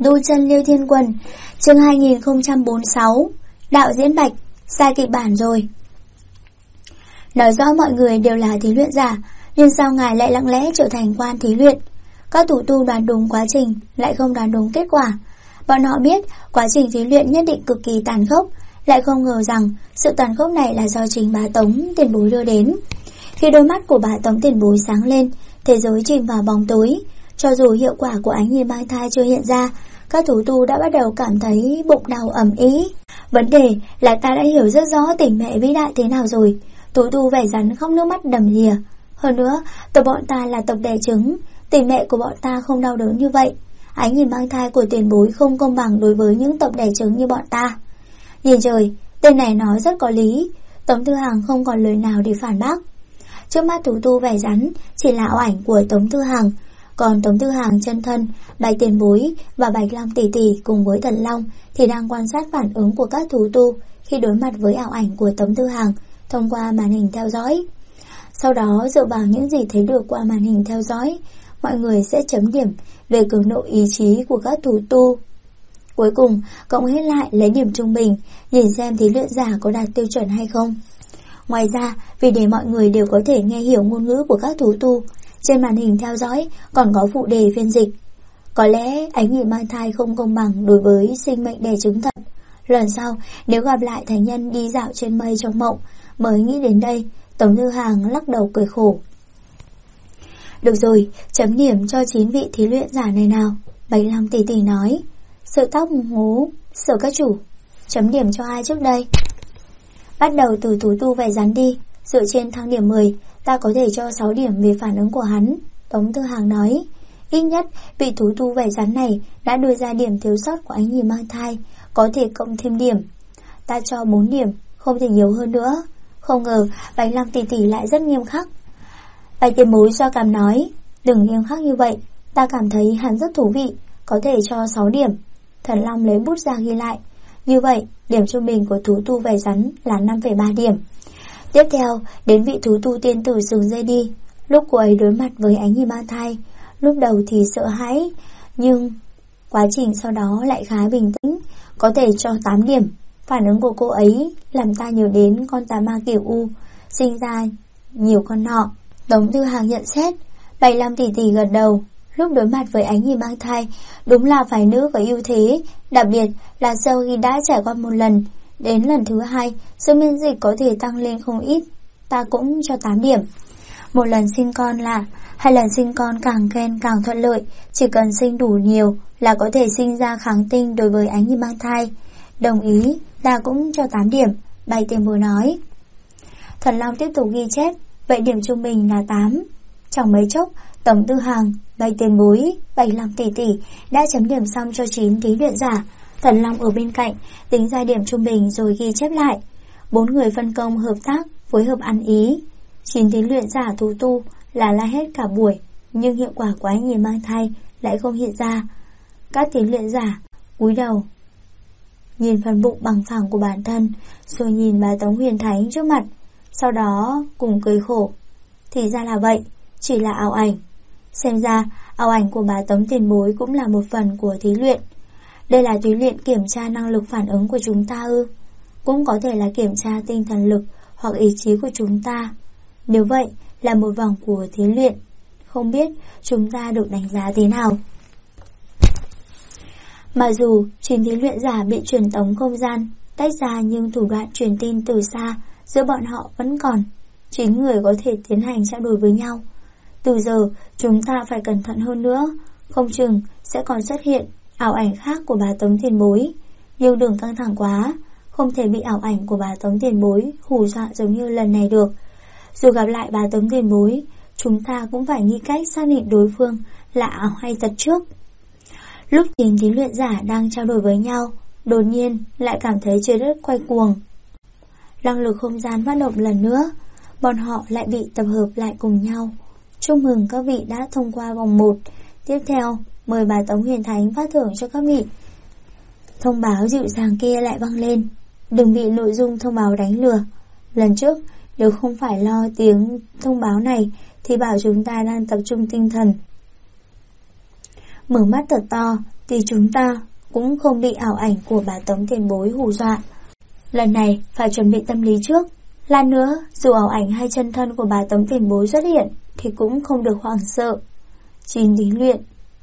Đu chân Liêu Thiên Quân, chương 2046. Đạo diễn Bạch, sai kịch bản rồi. Nói rõ mọi người đều là thí luyện giả, nhưng sao ngài lại lặng lẽ trở thành quan thí luyện? Các thủ tu đoán đúng quá trình, lại không đoán đúng kết quả. Bọn họ biết quá trình thí luyện nhất định cực kỳ tàn khốc, lại không ngờ rằng sự tàn khốc này là do chính bá Tống tiền bối đưa đến. Khi đôi mắt của bá Tống tiền bối sáng lên, thế giới chìm vào bóng tối. Cho dù hiệu quả của ánh nhìn mang thai chưa hiện ra, các thủ tu đã bắt đầu cảm thấy bụng đau ầm ĩ. Vấn đề là ta đã hiểu rất rõ tình mẹ vĩ đại thế nào rồi. Thủ tu vẻ rắn khóc nước mắt đầm đìa. Hơn nữa, tộc bọn ta là tộc đẻ trứng, tình mẹ của bọn ta không đau đớn như vậy. Ánh nhìn mang thai của tiền bối không công bằng đối với những tộc đẻ trứng như bọn ta. Nhìn trời, tên này nói rất có lý. Tống Tư Hằng không còn lời nào để phản bác. Trước mắt thủ tu vẻ rắn chỉ là ảo ảnh của Tống Tư Hằng, còn Tống Tư Hằng chân thân, Bạch tiền bối và Bạch Long tỷ tỷ cùng với Thần Long thì đang quan sát phản ứng của các thủ tu khi đối mặt với ảo ảnh của Tống Tư Hằng thông qua màn hình theo dõi. Sau đó dựa vào những gì thấy được qua màn hình theo dõi, mọi người sẽ chấm điểm về cường độ ý chí của các thủ tu. Cuối cùng cộng hết lại lấy điểm trung bình, nhìn xem thí luyện giả có đạt tiêu chuẩn hay không. Ngoài ra, vì để mọi người đều có thể nghe hiểu ngôn ngữ của các thủ tu, trên màn hình theo dõi còn có phụ đề phiên dịch. Có lẽ ánh nhìn mang thai không công bằng đối với sinh mệnh đẻ trứng thật. Lần sau nếu gặp lại thánh nhân đi dạo trên mây trong mộng, mới nghĩ đến đây. Tống Tư Hằng lắc đầu cười khổ. Được rồi, chấm điểm cho 9 vị thí luyện giả này nào. Bạch Long tỷ tỷ nói. Sợ tóc ngố, sợ các chủ. Chấm điểm cho ai trước đây? Bắt đầu từ thủ tu vẻ rắn đi. Dựa trên thang điểm 10, ta có thể cho 6 điểm về phản ứng của hắn. Tống Tư Hằng nói. Ít nhất vị thủ tu vẻ rắn này đã đưa ra điểm thiếu sót của ánh nhìn mang thai, có thể cộng thêm điểm. Ta cho 4 điểm, không thể nhiều hơn nữa. Không ngờ Bạch Long tỷ tỷ lại rất nghiêm khắc. Bạch tiền bối xoa cằm nói. Đừng nghiêm khắc như vậy, ta cảm thấy hắn rất thú vị, có thể cho 6 điểm. Thần Long lấy bút ra ghi lại. Như vậy điểm trung bình của thú tu vẻ rắn là 5,3 điểm. Tiếp theo đến vị thú tu tiên tử sừng dây đi. Lúc cô ấy đối mặt với ánh nhìn mang thai, lúc đầu thì sợ hãi, nhưng quá trình sau đó lại khá bình tĩnh, có thể cho 8 điểm. Phản ứng của cô ấy làm ta nhớ đến con tà ma kiểu U sinh ra nhiều con nọ. Tống Tư Hằng nhận xét. Bạch Long tỷ tỷ gật đầu. Lúc đối mặt với ánh nhìn mang thai, đúng là phái nữ có ưu thế, đặc biệt là sau khi đã trải qua một lần, đến lần thứ 2, sự miễn dịch có thể tăng lên không ít. Ta cũng cho 8 điểm. Một lần sinh con là 2 lần sinh con càng khen càng thuận lợi, chỉ cần sinh đủ nhiều là có thể sinh ra kháng tinh đối với ánh nhìn mang thai. Đồng ý, ta cũng cho 8 điểm. Bạch tiền bối nói. Thần Long tiếp tục ghi chép. Vậy điểm trung bình là 8. Trong mấy chốc, Tống Tư Hằng, Bạch tiền bối, Bạch Long tỷ tỷ đã chấm điểm xong cho 9 thí luyện giả. Thần Long ở bên cạnh tính ra điểm trung bình rồi ghi chép lại. 4 người phân công hợp tác, phối hợp ăn ý. 9 thí luyện giả thú tu là la hết cả buổi, nhưng hiệu quả của ánh nhìn mang thai lại không hiện ra. Các thí luyện giả cúi đầu nhìn phần bụng bằng phẳng của bản thân, rồi nhìn bà Tống Huyền Thánh trước mặt, sau đó cùng cười khổ. Thì ra là vậy, chỉ là ảo ảnh. Xem ra ảo ảnh của bà Tống tiền bối cũng là một phần của thí luyện. Đây là thí luyện kiểm tra năng lực phản ứng của chúng ta ư? Cũng có thể là kiểm tra tinh thần lực hoặc ý chí của chúng ta. Nếu vậy là một vòng của thí luyện, không biết chúng ta được đánh giá thế nào. Mặc dù 9 thí luyện giả bị truyền tống không gian tách ra, nhưng thủ đoạn truyền tin từ xa giữa bọn họ vẫn còn. 9 người có thể tiến hành trao đổi với nhau. Từ giờ chúng ta phải cẩn thận hơn nữa, không chừng sẽ còn xuất hiện ảo ảnh khác của bà Tống tiền bối. Nhưng đừng căng thẳng quá, không thể bị ảo ảnh của bà Tống tiền bối hù dọa giống như lần này được. Dù gặp lại bà Tống tiền bối, chúng ta cũng phải nghĩ cách xác định đối phương là ảo hay thật trước. Lúc 9 thí luyện giả đang trao đổi với nhau, đột nhiên lại cảm thấy trời đất quay cuồng. Năng lực không gian phát động lần nữa, bọn họ lại bị tập hợp lại cùng nhau. Chúc mừng các vị đã thông qua vòng 1. Tiếp theo, mời bà Tống Huyền Thánh phát thưởng cho các vị. Thông báo dịu dàng kia lại vang lên. Đừng bị nội dung thông báo đánh lừa. Lần trước, nếu không phải lo tiếng thông báo này thì bảo chúng ta đang tập trung tinh thần. Mở mắt thật to, thì chúng ta cũng không bị ảo ảnh của bà Tống tiền bối hù dọa. Lần này phải chuẩn bị tâm lý trước. Lát nữa, dù ảo ảnh hay chân thân của bà Tống tiền bối xuất hiện thì cũng không được hoảng sợ. 9 thí luyện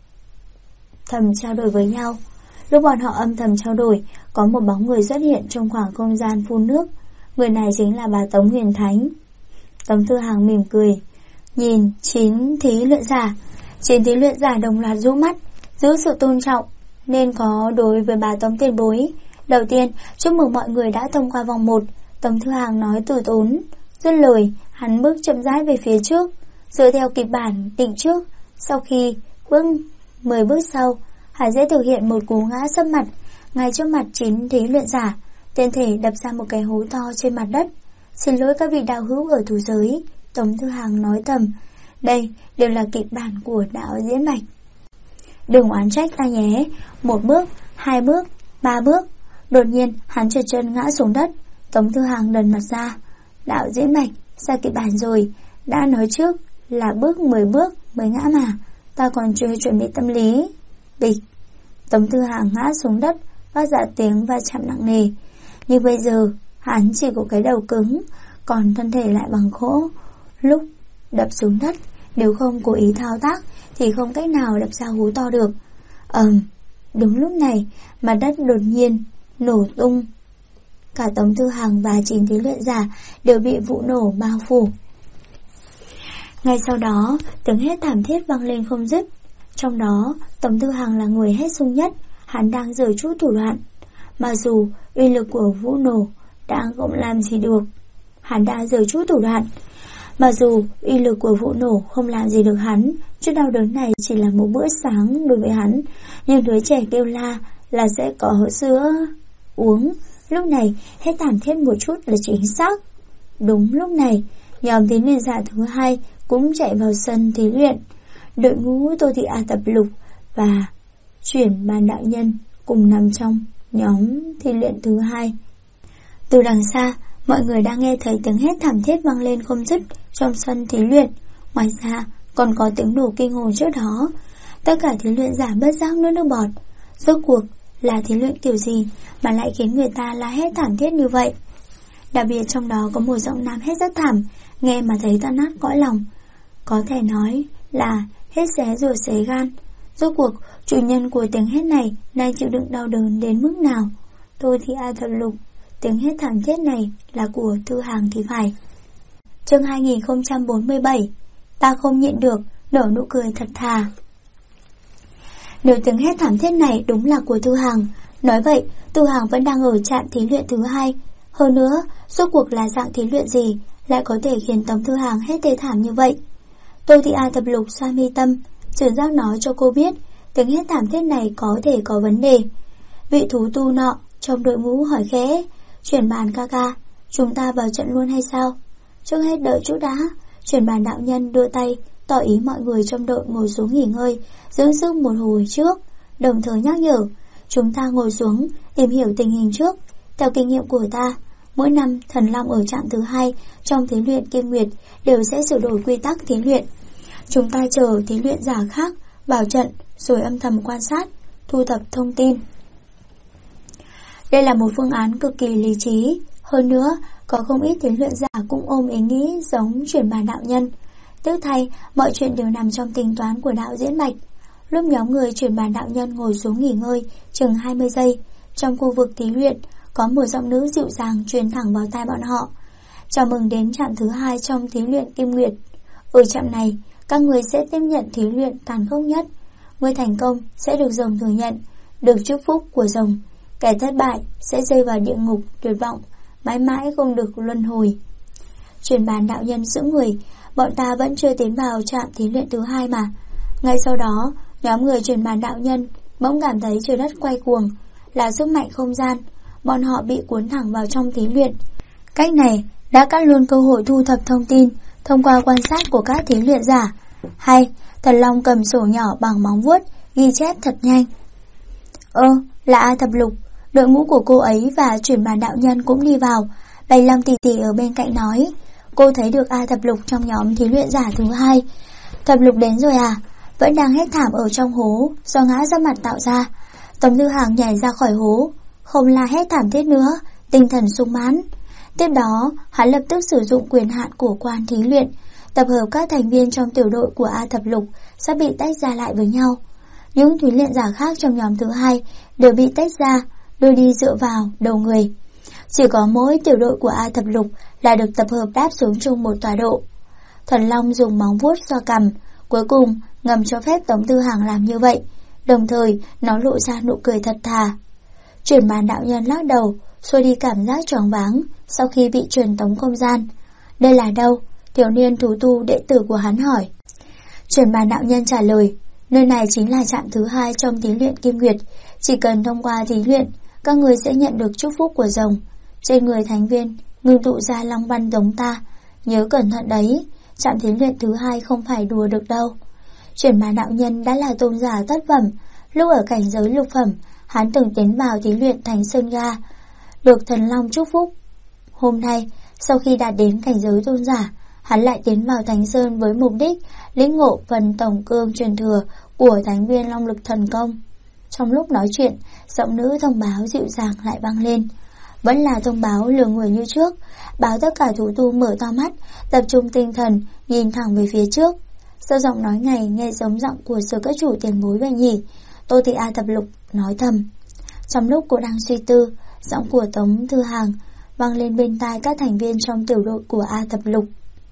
thầm trao đổi với nhau. Lúc bọn họ âm thầm trao đổi, có một bóng người xuất hiện trong khoảng không gian phun nước. Người này chính là bà Tống Huyền Thánh. Tống Thư Hàng mỉm cười, nhìn 9 thí luyện giả. 9 thí luyện giả đồng loạt rũ mắt, giữ sự tôn trọng nên có đối với bà Tống tiền bối. Đầu tiên, chúc mừng mọi người đã thông qua vòng 1. Tống Thư Hàng nói từ tốn. Dứt lời, hắn bước chậm rãi về phía trước, dựa theo kịch bản định trước. Sau khi bước 10 bước sau, hắn sẽ thực hiện một cú ngã sấp mặt ngay trước mặt 9 thí luyện giả, tên thể đập ra một cái hố to trên mặt đất. Xin lỗi các vị đạo hữu ở thú giới, Tống Thư Hàng nói thầm. Đây đều là kịch bản của đạo diễn Bạch. Đừng oán trách ta nhé. 1 bước, 2 bước, 3 bước. Đột nhiên hắn trượt chân ngã xuống đất. Tống Thư Hàng đần mặt ra. Đạo diễn Bạch, ra kịch bản rồi. Đã nói trước là bước 10 bước mới ngã mà. Ta còn chưa chuẩn bị tâm lý. Bịch. Tống Thư Hàng ngã xuống đất, phát ra tiếng va chạm nặng nề. Nhưng bây giờ hắn chỉ có cái đầu cứng, còn thân thể lại bằng gỗ. Lúc đập xuống đất, nếu không cố ý thao tác thì không cách nào đập ra hố to được. Đúng lúc này, mặt đất đột nhiên nổ tung. Cả Tống Thư Hàng và 9 thí luyện giả đều bị vụ nổ bao phủ. Ngay sau đó, tiếng hét thảm thiết vang lên không dứt. Trong đó, Tống Thư Hàng là người hét sung nhất. Hắn đang giở chút thủ đoạn. Mặc dù uy lực của vụ nổ đã không làm gì được, hắn đã giở chút thủ đoạn. Mặc dù uy lực của vụ nổ không làm gì được hắn, chút đau đớn này chỉ là một bữa sáng đối với hắn. Nhưng đứa trẻ kêu la là sẽ có sữa uống. Lúc này hết thảm thiết một chút là chính xác. Đúng lúc này, nhóm thí luyện giả thứ 2 cũng chạy vào sân thí luyện. Đội ngũ Tô Thị A Tập Lục và Chuyển Bàn đạo nhân cùng nằm trong nhóm thí luyện thứ 2. Từ đằng xa, mọi người đang nghe thấy tiếng hét thảm thiết vang lên không dứt trong sân thí luyện. Ngoài ra còn có tiếng nổ kinh hồn trước đó. Tất cả thí luyện giả bất giác nuốt nước bọt. Rốt cuộc là thí luyện kiểu gì mà lại khiến người ta la hét thảm thiết như vậy? Đặc biệt trong đó có một giọng nam hét rất thảm, nghe mà thấy tan nát cõi lòng. Có thể nói là hết xé ruột xé gan. Rốt cuộc chủ nhân của tiếng hét này đang chịu đựng đau đớn đến mức nào? Tôi thì ai thật lục, tiếng hét thảm thiết này là của Thư Hàng thì phải. Chương 2047. Ta không nhịn được, nở nụ cười thật thà. Nếu tiếng hét thảm thiết này đúng là của Thư Hàng, nói vậy Thư Hàng vẫn đang ở trạm thí luyện thứ 2. Hơn nữa, rốt cuộc là dạng thí luyện gì lại có thể khiến Tống Thư Hàng hét tê thảm như vậy? Tôi thì ai Tập Lục xoa mi tâm, Trưởng giác nói cho cô biết tiếng hét thảm thiết này có thể có vấn đề. Vị thú tu nọ trong đội ngũ hỏi khẽ, Chuyển Bàn ca ca, chúng ta vào trận luôn hay sao? Trước hết đợi chút đã. Chuyển Bàn đạo nhân đưa tay tỏ ý mọi người trong đội ngồi xuống nghỉ ngơi, dưỡng sức một hồi trước, đồng thời nhắc nhở chúng ta ngồi xuống tìm hiểu tình hình trước. Theo kinh nghiệm của ta, mỗi năm Thần Long ở trạm thứ 2 trong thí luyện Kim Nguyệt đều sẽ sửa đổi quy tắc thí luyện. Chúng ta chờ thí luyện giả khác vào trận rồi âm thầm quan sát, thu thập thông tin. Đây là một phương án cực kỳ lý trí. Hơn nữa, có không ít thí luyện giả cũng ôm ý nghĩ giống Chuyển Bàn đạo nhân. Tức thay, mọi chuyện đều nằm trong tính toán của đạo diễn Bạch. Lúc nhóm người Chuyển Bàn đạo nhân ngồi xuống nghỉ ngơi chừng 20 giây, trong khu vực thí luyện có một giọng nữ dịu dàng truyền thẳng vào tai bọn họ. Chào mừng đến trạm thứ 2 trong thí luyện Kim Nguyệt. Ở trạm này, các người sẽ tiếp nhận thí luyện tàn khốc nhất. Người thành công sẽ được rồng thừa nhận, được chúc phúc của rồng. Kẻ thất bại sẽ rơi vào địa ngục tuyệt vọng, mãi mãi không được luân hồi. Chuyển Bàn đạo nhân giữ người, bọn ta vẫn chưa tiến vào trạm thí luyện thứ 2 mà. Ngay sau đó, nhóm người Chuyển Bàn đạo nhân bỗng cảm thấy trời đất quay cuồng, là sức mạnh không gian. Bọn họ bị cuốn thẳng vào trong thí luyện. Cách này đã cắt luôn cơ hội thu thập thông tin thông qua quan sát của các thí luyện giả. Hay, Thần Long cầm sổ nhỏ bằng móng vuốt, ghi chép thật nhanh. Là A Thập Lục. Đội ngũ của cô ấy và Chuyển Bàn đạo nhân cũng đi vào. Bạch Long tỷ tỷ ở bên cạnh nói, cô thấy được A Thập Lục trong nhóm thí luyện giả thứ 2. Thập Lục đến rồi à? vẫn đang hét thảm ở trong hố do ngã ra mặt tạo ra. Tống Thư Hàng nhảy ra khỏi hố, không la hét thảm thiết nữa, tinh thần sung mãn. Tiếp đó, hắn lập tức sử dụng quyền hạn của quan thí luyện, tập hợp các thành viên trong tiểu đội của A Thập Lục sắp bị tách ra lại với nhau. Những thí luyện giả khác trong nhóm thứ hai đều bị tách ra, đưa đi dựa vào đầu người. Chỉ có mỗi tiểu đội của A Thập Lục là được tập hợp đáp xuống chung một tọa độ. Thần Long dùng móng vuốt xoa cằm, cuối cùng ngầm cho phép Tống Thư Hàng làm như vậy, đồng thời nó lộ ra nụ cười thật thà. Chuyển màn đạo nhân lắc đầu, xua đi cảm giác choáng váng sau khi bị truyền tống không gian. Đây là đâu? Thiếu niên thú tu đệ tử của hắn hỏi. Chuyển màn đạo nhân trả lời, nơi này chính là trạm thứ hai trong thí luyện Kim Nguyệt. Chỉ cần thông qua thí luyện, các người sẽ nhận được chúc phúc của rồng. Trên người thành viên ngưng tụ ra long văn giống ta. Nhớ cẩn thận đấy, trạm thí luyện thứ hai không phải đùa được đâu. Chuyển màn đạo nhân đã là tôn giả thất phẩm. Lúc ở cảnh giới lục phẩm, hắn từng tiến vào thí luyện Thánh Sơn Ga, được thần long chúc phúc. Hôm nay, sau khi đạt đến cảnh giới tôn giả, hắn lại tiến vào Thánh Sơn với mục đích lĩnh ngộ phần tổng cương truyền thừa của thánh viên long lực thần công. Trong lúc nói chuyện, giọng nữ thông báo dịu dàng lại vang lên. Vẫn là thông báo lừa người như trước, báo tất cả thú tu mở to mắt, tập trung tinh thần, nhìn thẳng về phía trước. Sao giọng nói này nghe giống giọng của Sở Các Chủ tiền bối vậy nhỉ? Tô Thị A Thập Lục nói thầm. Trong lúc cô đang suy tư, giọng của Tống Thư Hàng vang lên bên tai các thành viên trong tiểu đội của A Thập Lục.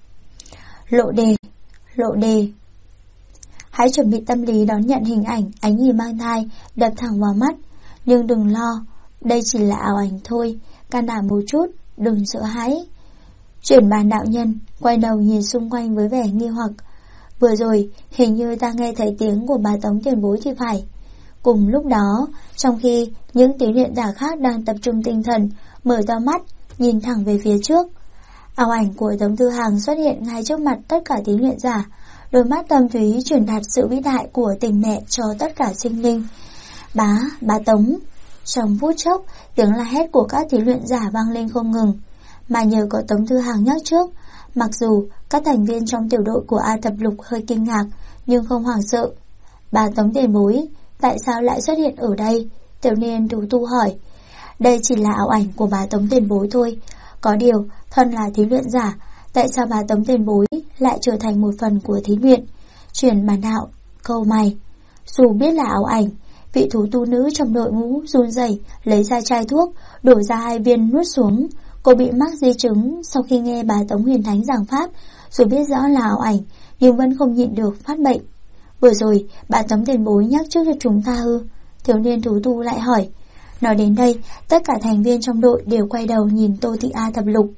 Lộ đề. Hãy chuẩn bị tâm lý đón nhận hình ảnh ánh nhìn mang thai đập thẳng vào mắt. Nhưng đừng lo, đây chỉ là ảo ảnh thôi, can đảm một chút, đừng sợ hãi. Chuyển bàn đạo nhân quay đầu nhìn xung quanh với vẻ nghi hoặc. Vừa rồi hình như ta nghe thấy tiếng của bà Tống tiền bối thì phải. Cùng lúc đó, trong khi những thí luyện giả khác đang tập trung tinh thần, mở to mắt, nhìn thẳng về phía trước, ảo ảnh của Tống Thư Hàng xuất hiện ngay trước mặt tất cả thí luyện giả. Đôi mắt thâm thúy truyền đạt sự vĩ đại của tình mẹ cho tất cả sinh linh. Bá Tống. Trong phút chốc, tiếng la hét của các thí luyện giả vang lên không ngừng. Mà nhờ có Tống Thư Hàng nhắc trước, mặc dù các thành viên trong tiểu đội của A Thập Lục hơi kinh ngạc, nhưng không hoảng sợ. Bà Tống tiền bối, tại sao lại xuất hiện ở đây? Tiểu niên thú tu hỏi. Đây chỉ là ảo ảnh của bà Tống tiền bối thôi. Có điều, thân là thí luyện giả, tại sao bà Tống tiền bối lại trở thành một phần của thí luyện? Chuyển bản đạo, câu mày. Dù biết là ảo ảnh, vị thú tu nữ trong đội ngũ run rẩy lấy ra chai thuốc, đổ ra 2 viên nuốt xuống. Cô bị mắc di chứng sau khi nghe bà Tống Huyền Thánh giảng pháp, dù biết rõ là ảo ảnh nhưng vẫn không nhịn được phát bệnh. Vừa rồi bà Tống tiền bối nhắc trước cho chúng ta ư? Thiếu niên thú tu lại hỏi. Nói đến đây, tất cả thành viên trong đội đều quay đầu nhìn Tô Thị A Thập Lục.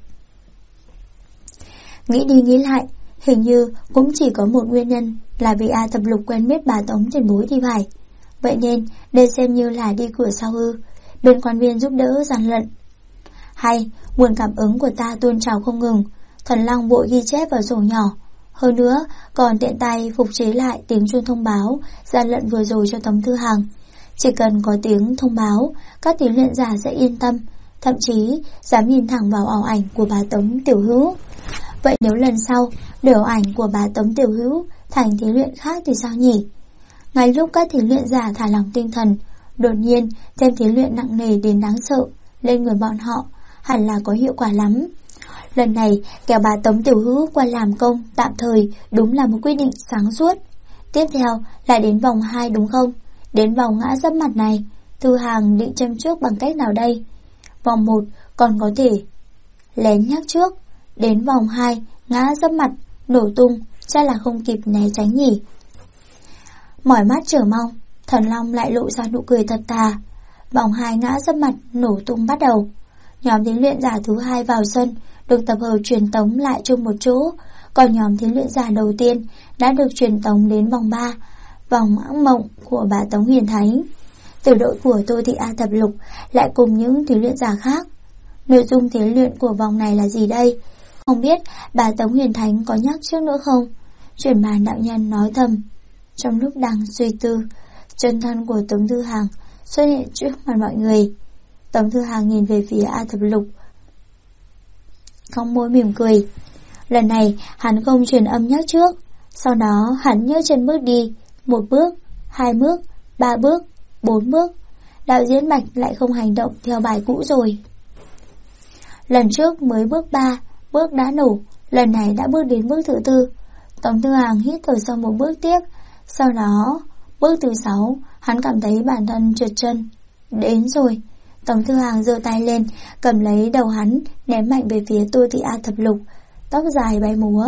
Nghĩ đi nghĩ lại, hình như cũng chỉ có một nguyên nhân là vì A Thập Lục quen biết bà Tống tiền bối thì phải. Vậy nên đây xem như là đi cửa sau ư? Bên quan viên giúp đỡ gian lận. Hay, nguồn cảm ứng của ta tuôn trào không ngừng. Thần Long vội ghi chép vào sổ nhỏ. Hơn nữa, còn tiện tay phục chế lại tiếng chuông thông báo gian lận vừa rồi cho Tống Thư Hàng. Chỉ cần có tiếng thông báo, các thí luyện giả sẽ yên tâm, thậm chí dám nhìn thẳng vào ảo ảnh của bà Tống Tiểu Hữu. Vậy nếu lần sau để ảo ảnh của bà Tống Tiểu Hữu thành thí luyện khác thì sao nhỉ? Ngay lúc các thí luyện giả thả lỏng tinh thần, đột nhiên thêm thí luyện nặng nề đến đáng sợ lên người bọn họ, hẳn là có hiệu quả lắm. Lần này kéo bà Tống Tiểu Hữu qua làm công tạm thời đúng là một quyết định sáng suốt. Tiếp theo là đến vòng 2 đúng không? Đến vòng ngã dấp mặt này, Thư Hàng định châm trước bằng cách nào đây? Vòng 1 còn có thể lén nhắc trước, đến vòng 2 ngã dấp mặt, nổ tung, chắc là không kịp né tránh nhỉ. Mỏi mắt chờ mong, Thần Long lại lộ ra nụ cười thật thà. Vòng 2 ngã dấp mặt, nổ tung bắt đầu. Nhóm thí luyện giả thứ 2 vào sân, được tập hợp truyền tống lại chung một chỗ. Còn nhóm thí luyện giả đầu tiên đã được truyền tống đến vòng 3, vòng ác mộng của bà Tống Huyền Thánh. Tiểu đội của Tô Thị A Thập Lục lại cùng những thí luyện giả khác. Nội dung thí luyện của vòng này là gì đây? Không biết bà Tống Huyền Thánh có nhắc trước nữa không? Chuyển màn đạo nhân nói thầm. Trong lúc đang suy tư, chân thân của Tống Thư Hàng xuất hiện trước mặt mọi người. Tống Thư Hàng nhìn về phía A Thập Lục, cong môi mỉm cười. Lần này hắn không truyền âm nhắc trước. Sau đó hắn nhấc chân bước đi, 1 bước, 2 bước, 3 bước, 4 bước. Đạo diễn Bạch lại không hành động theo bài cũ rồi. Lần trước mới bước 3, bước đã nổ, lần này đã bước đến bước thứ 4. Tống Thư Hàng hít thở sau một bước tiếp. Sau đó, bước thứ 6, hắn cảm thấy bản thân trượt chân. Đến rồi. Tống Thư Hàng giơ tay lên, cầm lấy đầu hắn, ném mạnh về phía Tô Thị A Thập Lục. Tóc dài bay múa.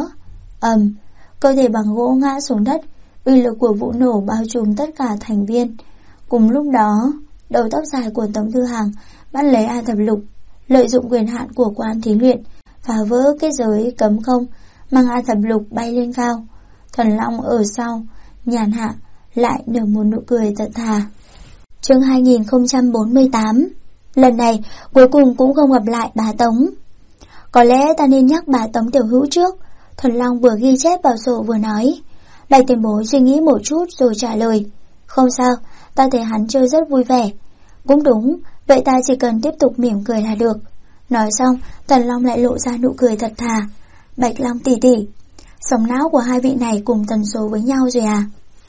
Cơ thể bằng gỗ ngã xuống đất. Uy lực của vụ nổ bao trùm tất cả thành viên. Cùng lúc đó, đầu tóc dài của Tống Thư Hàng bắt lấy A Thập Lục, lợi dụng quyền hạn của quan thí luyện, phá vỡ kết giới cấm không, mang A Thập Lục bay lên cao. Thần Long ở sau, nhàn hạ, lại nở một nụ cười thật thà. Chương 2048. Lần này cuối cùng cũng không gặp lại bà Tống. Có lẽ ta nên nhắc bà Tống tiểu hữu trước. Thần Long vừa ghi chép vào sổ vừa nói. Bạch Tiền Bối suy nghĩ một chút rồi trả lời. Không sao, ta thấy hắn chơi rất vui vẻ. Cũng đúng, vậy ta chỉ cần tiếp tục mỉm cười là được. Nói xong, Thần Long lại lộ ra nụ cười thật thà. Bạch Long tỷ tỷ, sóng não của hai vị này cùng tần số với nhau rồi à?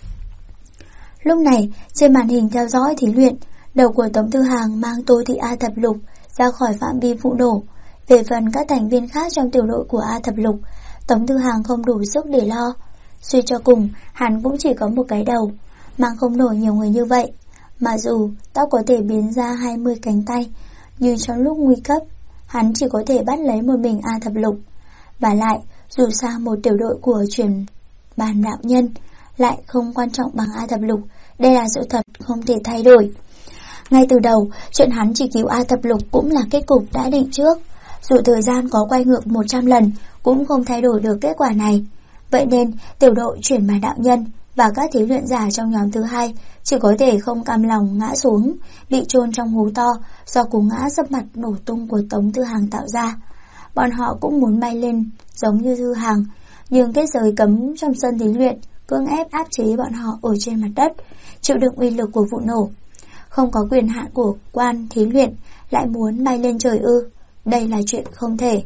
Lúc này, trên màn hình theo dõi thí luyện, đầu của Tống Thư Hàng mang Tô Thị A Thập Lục ra khỏi phạm vi vụ nổ. Về phần các thành viên khác trong tiểu đội của A Thập Lục, Tống Thư Hàng không đủ sức để lo. Suy cho cùng, hắn cũng chỉ có một cái đầu, mang không nổi nhiều người như vậy. Mà dù tóc có thể biến ra 20 cánh tay, nhưng trong lúc nguy cấp, hắn chỉ có thể bắt lấy một mình A Thập Lục. Và lại, dù sao một tiểu đội của truyền bàn đạo nhân lại không quan trọng bằng A Thập Lục, đây là sự thật không thể thay đổi. Ngay từ đầu, chuyện hắn chỉ cứu A Thập Lục cũng là kết cục đã định trước. Dù thời gian có quay ngược 100 lần, cũng không thay đổi được kết quả này. Vậy nên, tiểu đội chuyển bàn đạo nhân và các thí luyện giả trong nhóm thứ 2 chỉ có thể không cam lòng ngã xuống, bị chôn trong hố to do cú ngã sấp mặt nổ tung của Tống Thư Hàng tạo ra. Bọn họ cũng muốn bay lên giống như Thư Hàng, nhưng kết giới cấm trong sân thí luyện cưỡng ép áp chế bọn họ ở trên mặt đất, chịu đựng uy lực của vụ nổ. Không có quyền hạn của quan thí luyện lại muốn bay lên trời ư? Đây là chuyện không thể.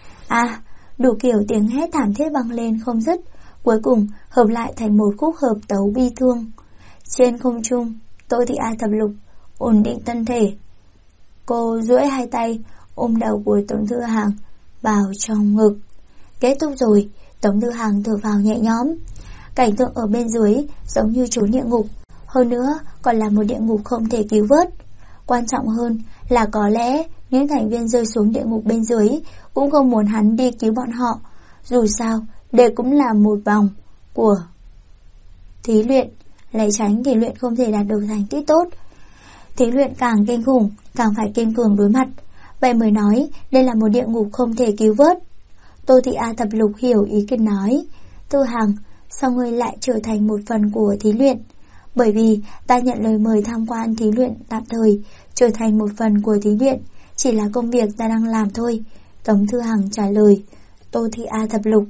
Đủ kiểu tiếng hét thảm thiết vang lên không dứt, cuối cùng hợp lại thành một khúc hợp tấu bi thương. Trên không trung, Tô Thị A Thập Lục ổn định thân thể. Cô duỗi hai tay ôm đầu của Tống Thư Hàng vào trong ngực. Kết thúc rồi, Tống Thư Hàng thở phào nhẹ nhõm. Cảnh tượng ở bên dưới giống như trốn địa ngục, hơn nữa còn là một địa ngục không thể cứu vớt. Quan trọng hơn là có lẽ những thành viên rơi xuống địa ngục bên dưới cũng không muốn hắn đi cứu bọn họ. Dù sao, đây cũng là một vòng của thí luyện, lấy tránh thí luyện không thể đạt được thành tích tốt. Thí luyện càng kinh khủng, càng phải kiên cường đối mặt. Vậy mới nói đây là một địa ngục không thể cứu vớt. Tô Thị A Thập Lục hiểu ý kiến nói. Thư Hàng, sao ngươi lại trở thành một phần của thí luyện? Bởi vì ta nhận lời mời tham quan thí luyện tạm thời, trở thành một phần của thí luyện chỉ là công việc ta đang làm thôi. Tống Thư Hàng trả lời. Tô Thị A Thập Lục,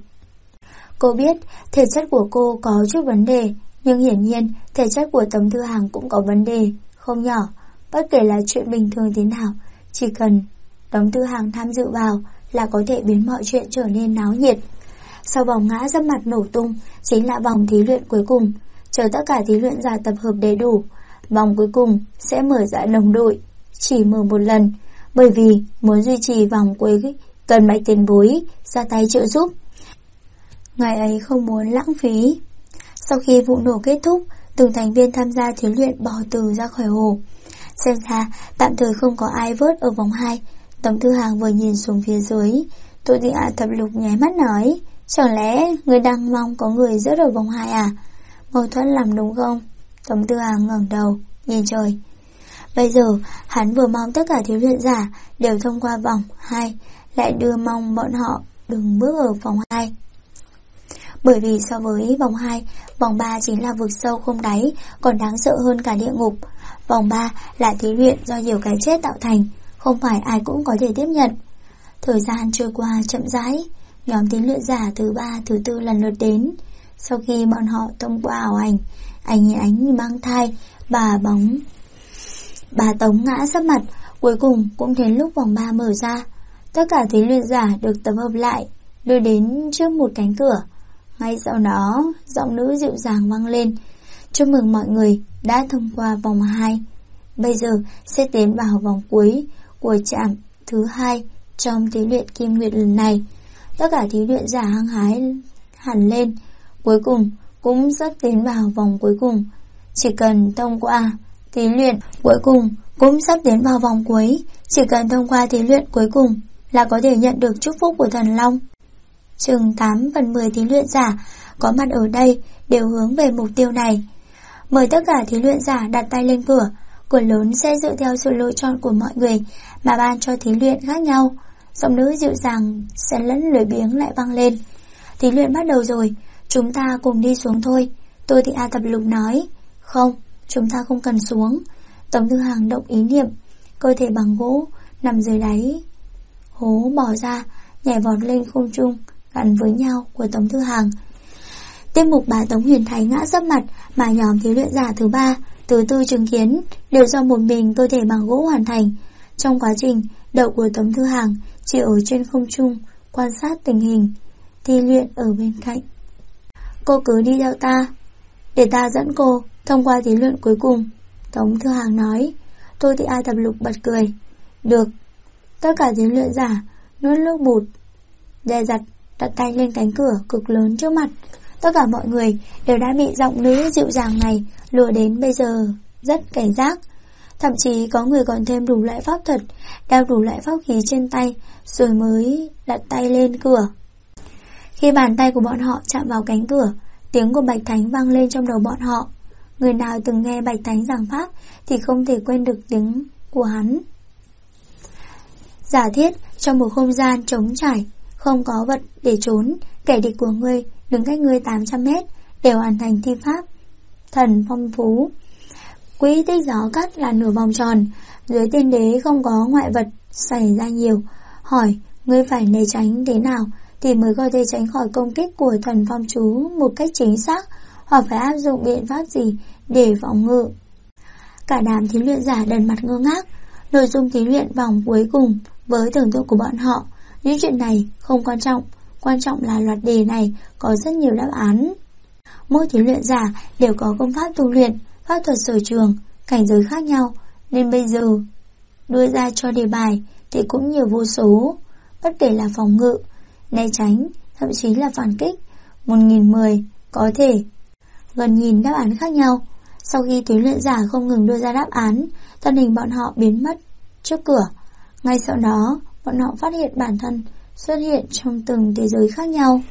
cô biết thể chất của cô có chút vấn đề, nhưng hiển nhiên thể chất của Tống Thư Hàng cũng có vấn đề không nhỏ. Bất kể là chuyện bình thường thế nào, chỉ cần Tống Thư Hàng tham dự vào là có thể biến mọi chuyện trở nên náo nhiệt. Sau vòng ngã dấp mặt nổ tung chính là vòng thí luyện cuối cùng. Chờ tất cả thí luyện giả tập hợp đầy đủ, vòng cuối cùng sẽ mở ra đồng đội, chỉ mở một lần, bởi vì muốn duy trì vòng cuối cần Bạch Tiền Bối ra tay trợ giúp. Ngài ấy không muốn lãng phí. Sau khi vụ nổ kết thúc, từng thành viên tham gia thí luyện bò từ ra khỏi hồ. Xem ra tạm thời không có ai vớt ở vòng 2. Tống Thư Hàng vừa nhìn xuống phía dưới, Tô Thị A Thập Lục nháy mắt nói, chẳng lẽ người đang mong có người rớt ở vòng 2 à? Mâu thuẫn lắm đúng không? Tống Thư Hàng ngẩng đầu nhìn trời. Bây giờ hắn vừa mong tất cả thí luyện giả đều thông qua vòng 2, lại đưa mong bọn họ đừng bước ở vòng 2. Bởi vì so với vòng 2, vòng 3 chính là vực sâu không đáy, còn đáng sợ hơn cả địa ngục. Vòng 3 là thí luyện do nhiều cái chết tạo thành, không phải ai cũng có thể tiếp nhận. Thời gian trôi qua chậm rãi, nhóm thí luyện giả thứ 3, thứ 4 lần lượt đến. Sau khi bọn họ thông qua ảo ảnh, ánh mang thai, bà Tống ngã sấp mặt, cuối cùng cũng đến lúc vòng 3 mở ra. Tất cả thí luyện giả được tập hợp lại, đưa đến trước một cánh cửa. Ngay sau đó, giọng nữ dịu dàng vang lên. Chúc mừng mọi người đã thông qua vòng 2. Bây giờ sẽ tiến vào vòng cuối của trạm thứ 2 trong thí luyện Kim Nguyệt lần này. Tất cả thí luyện giả hăng hái hẳn lên. Cuối cùng cũng sắp tiến vào vòng cuối cùng. Chỉ cần thông qua thí luyện cuối cùng cũng sắp tiến vào vòng cuối. Chỉ cần thông qua thí luyện cuối cùng là có thể nhận được chúc phúc của Thần Long. Chừng 8/10 thí luyện giả có mặt ở đây đều hướng về mục tiêu này. Mời tất cả thí luyện giả đặt tay lên cửa. Cửa lớn sẽ dựa theo sự lựa chọn của mọi người mà ban cho thí luyện khác nhau. Giọng nữ dịu dàng xen lẫn lười biếng lại vang lên. Thí luyện bắt đầu rồi, chúng ta cùng đi xuống thôi. Tô Thị A Thập Lục nói. Không, chúng ta không cần xuống. Tống Thư Hàng động ý niệm. Cơ thể bằng gỗ nằm dưới đáy hố bỏ ra, nhảy vọt lên không trung gắn với nhau của Tống Thư Hàng. Tiết mục bà Tống Huyền Thái ngã sấp mặt mà nhóm thí luyện giả thứ 3, thứ 4 chứng kiến đều do một mình cơ thể bằng gỗ hoàn thành. Trong quá trình, đầu của Tống Thư Hàng chỉ ở trên không trung quan sát tình hình. Thi luyện ở bên cạnh. Cô cứ đi theo ta, để ta dẫn cô thông qua thí luyện cuối cùng, Tống Thư Hàng nói. Tô Thị A Thập Lục bật cười. Được. Tất cả thí luyện giả nuốt nước bọt, dè dặt đặt tay lên cánh cửa cực lớn trước mặt. Tất cả mọi người đều đã bị giọng nữ dịu dàng này lừa đến bây giờ rất cảnh giác. Thậm chí có người còn thêm đủ loại pháp thuật, đeo đủ loại pháp khí trên tay rồi mới đặt tay lên cửa. Khi bàn tay của bọn họ chạm vào cánh cửa, tiếng của Bạch Thánh vang lên trong đầu bọn họ. Người nào từng nghe Bạch Thánh giảng pháp thì không thể quên được tiếng của hắn. Giả thiết trong một không gian trống trải, không có vật để trốn, kẻ địch của ngươi đứng cách ngươi 800 mét để hoàn thành thi pháp thần phong phú. Quỹ tích gió cắt là nửa vòng tròn, dưới tiên đế không có ngoại vật xảy ra nhiều. Hỏi ngươi phải né tránh thế nào thì mới có thể tránh khỏi công kích của thần phong chú một cách chính xác, hoặc phải áp dụng biện pháp gì để phòng ngự. Cả đám thí luyện giả đần mặt ngơ ngác. Nội dung thí luyện vòng cuối cùng với tưởng tượng của bọn họ, những chuyện này không quan trọng. Quan trọng là loạt đề này có rất nhiều đáp án. Mỗi thí luyện giả đều có công pháp tu luyện, pháp thuật sở trường, cảnh giới khác nhau, nên bây giờ đưa ra cho đề bài thì cũng nhiều vô số. Bất kể là phòng ngự, né tránh, thậm chí là phản kích, 1010 có thể gần nghìn đáp án khác nhau. Sau khi thí luyện giả không ngừng đưa ra đáp án, thân hình bọn họ biến mất trước cửa. Ngay sau đó, bọn họ phát hiện bản thân xuất hiện trong từng thế giới khác nhau.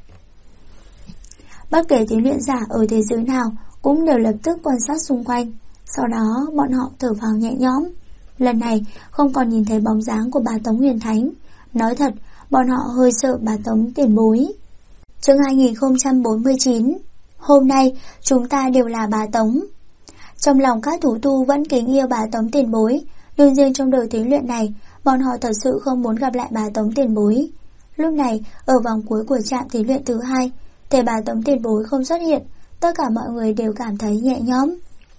Bất kể thí luyện giả ở thế giới nào cũng đều lập tức quan sát xung quanh. Sau đó bọn họ thở phào nhẹ nhõm. Lần này không còn nhìn thấy bóng dáng của bà Tống Huyền Thánh. Nói thật, bọn họ hơi sợ bà Tống tiền bối. Chương 2049. Hôm nay chúng ta đều là bà Tống. Trong lòng các thủ tu vẫn kính yêu bà Tống tiền bối, nhưng riêng trong đời thí luyện này, bọn họ thật sự không muốn gặp lại bà Tống tiền bối. Lúc này, ở vòng cuối của trạm thí luyện thứ 2, thể bà Tống tiền bối không xuất hiện, tất cả mọi người đều cảm thấy nhẹ nhõm.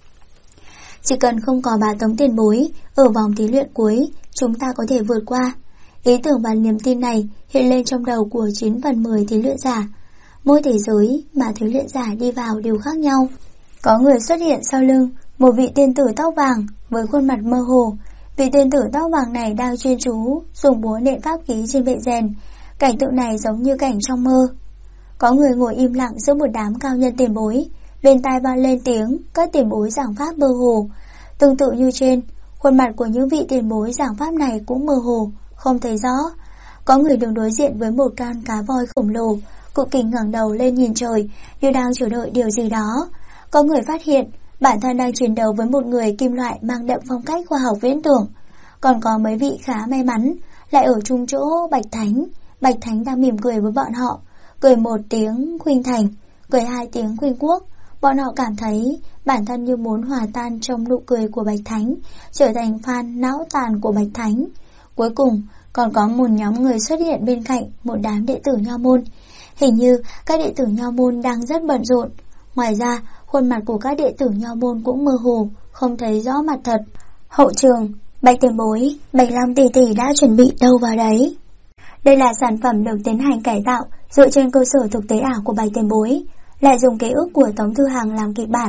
Chỉ cần không có bà Tống tiền bối, ở vòng thí luyện cuối, chúng ta có thể vượt qua. Ý tưởng và niềm tin này hiện lên trong đầu của 9/10 thí luyện giả. Mỗi thế giới mà thí luyện giả đi vào đều khác nhau. Có người xuất hiện sau lưng một vị tiên tử tóc vàng với khuôn mặt mơ hồ. Vị tiên tử tóc vàng này đang chuyên chú dùng búa nện pháp khí trên bệ rèn. Cảnh tượng này giống như cảnh trong mơ. Có người ngồi im lặng giữa một đám cao nhân tiền bối, bên tai vang lên tiếng các tiền bối giảng pháp mơ hồ. Tương tự như trên, khuôn mặt của những vị tiền bối giảng pháp này cũng mơ hồ, không thấy rõ. Có người đứng đối diện với một con cá voi khổng lồ, cụ kình ngẩng đầu lên nhìn trời như đang chờ đợi điều gì đó. Có người phát hiện bản thân đang chiến đấu với một người kim loại mang đậm phong cách khoa học viễn tưởng. Còn có mấy vị khá may mắn lại ở chung chỗ Bạch Thánh. Bạch Thánh đang mỉm cười với bọn họ, cười một tiếng khuynh thành, cười hai tiếng khuynh quốc. Bọn họ cảm thấy bản thân như muốn hòa tan trong nụ cười của Bạch Thánh, trở thành fan não tàn của Bạch Thánh. Cuối cùng còn có một nhóm người xuất hiện bên cạnh một đám đệ tử Nho môn. Hình như các đệ tử Nho môn đang rất bận rộn. Ngoài ra, khuôn mặt của các đệ tử Nho môn cũng mơ hồ, không thấy rõ mặt thật. Hậu trường, Bạch tiền bối, Bạch Long tỷ tỷ đã chuẩn bị đâu vào đấy. Đây là sản phẩm được tiến hành cải tạo dựa trên cơ sở thực tế ảo của Bạch tiền bối, lại dùng ký ức của Tống Thư Hàng làm kịch bản.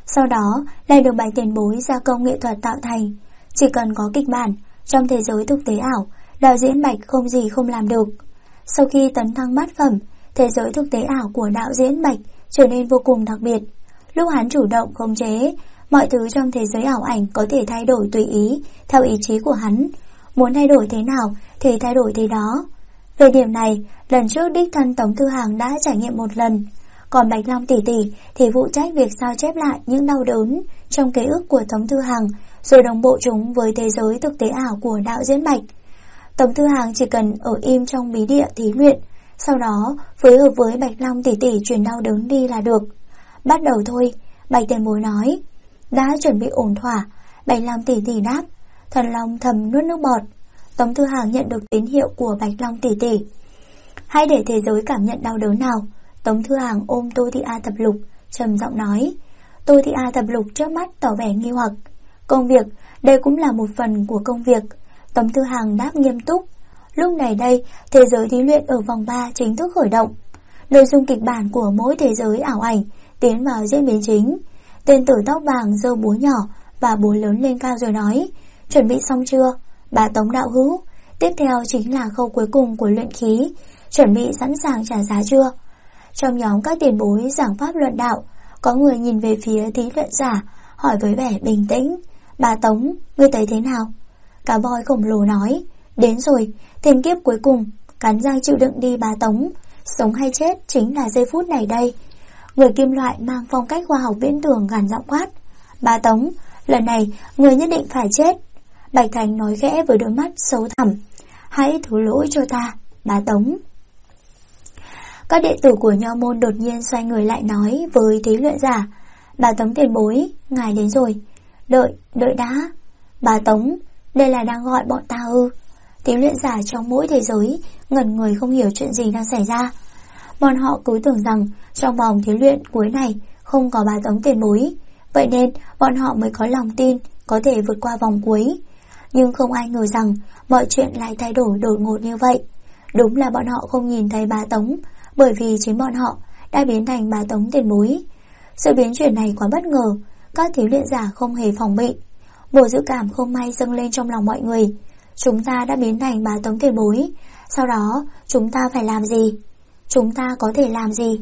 Sau đó lại được Bạch tiền bối gia công nghệ thuật tạo thành. Chỉ cần có kịch bản, trong thế giới thực tế ảo, đạo diễn Bạch không gì không làm được. Sau khi tấn thăng bát phẩm, thế giới thực tế ảo của đạo diễn Bạch trở nên vô cùng đặc biệt. Lúc hắn chủ động khống chế, mọi thứ trong thế giới ảo ảnh có thể thay đổi tùy ý, theo ý chí của hắn. Muốn thay đổi thế nào thì thay đổi thế đó. Về điểm này, lần trước đích thân Tống Thư Hàng đã trải nghiệm một lần. Còn Bạch Long tỷ tỷ thì phụ trách việc sao chép lại những đau đớn trong ký ức của Tống Thư Hàng, rồi đồng bộ chúng với thế giới thực tế ảo của đạo diễn Bạch. Tống Thư Hàng chỉ cần ở im trong bí địa thí luyện, sau đó phối hợp với Bạch Long tỷ tỷ truyền đau đớn đi là được. Bắt đầu thôi, Bạch tiền bối nói. Đã chuẩn bị ổn thỏa, Bạch Long tỷ tỷ đáp. Thần Long thầm nuốt nước bọt. Tống Thư Hàng nhận được tín hiệu của Bạch Long tỷ tỷ. Hãy để thế giới cảm nhận đau đớn nào. Tống Thư Hàng ôm Tô Thị A Thập Lục, trầm giọng nói. Tô Thị A Thập Lục trước mắt tỏ vẻ nghi hoặc. Công việc, đây cũng là một phần của công việc. Tống Thư Hàng đáp nghiêm túc. Lúc này đây, thế giới thí luyện ở vòng 3 chính thức khởi động. Nội dung kịch bản của mỗi thế giới ảo ảnh tiến vào diễn biến chính. Tên tử tóc vàng giơ búa nhỏ và búa lớn lên cao rồi nói. Chuẩn bị xong chưa? Bà Tống đạo hữu. Tiếp theo chính là khâu cuối cùng của luyện khí. Chuẩn bị sẵn sàng trả giá chưa? Trong nhóm các tiền bối giảng pháp luận đạo, có người nhìn về phía thí luyện giả, hỏi với vẻ bình tĩnh. Bà Tống, ngươi thấy thế nào? Cá voi khổng lồ nói. Đến rồi, thiên kiếp cuối cùng, cắn răng chịu đựng đi bà Tống. Sống hay chết chính là giây phút này đây. Người kim loại mang phong cách khoa học viễn tưởng gằn giọng quát. Bà Tống, lần này người nhất định phải chết. Bạch Thành nói khẽ với đôi mắt sâu thẳm. Hãy thứ lỗi cho ta, bà Tống. Các đệ tử của Nho môn đột nhiên xoay người lại nói với thí luyện giả. Bà Tống tiền bối, ngài đến rồi. Đợi đã. Bà Tống, đây là đang gọi bọn ta ư? Thí luyện giả trong mỗi thế giới ngẩn người không hiểu chuyện gì đang xảy ra. Bọn họ cứ tưởng rằng trong vòng thí luyện cuối này không có bà Tống tiền bối, vậy nên bọn họ mới có lòng tin có thể vượt qua vòng cuối. Nhưng không ai ngờ rằng mọi chuyện lại thay đổi đột ngột như vậy. Đúng là bọn họ không nhìn thấy bà Tống, bởi vì chính bọn họ đã biến thành bà Tống tiền bối. Sự biến chuyển này quá bất ngờ, các thí luyện giả không hề phòng bị. Một dự cảm không may dâng lên trong lòng mọi người. Chúng ta đã biến thành bà Tống tiền bối, sau đó chúng ta phải làm gì? Chúng ta có thể làm gì?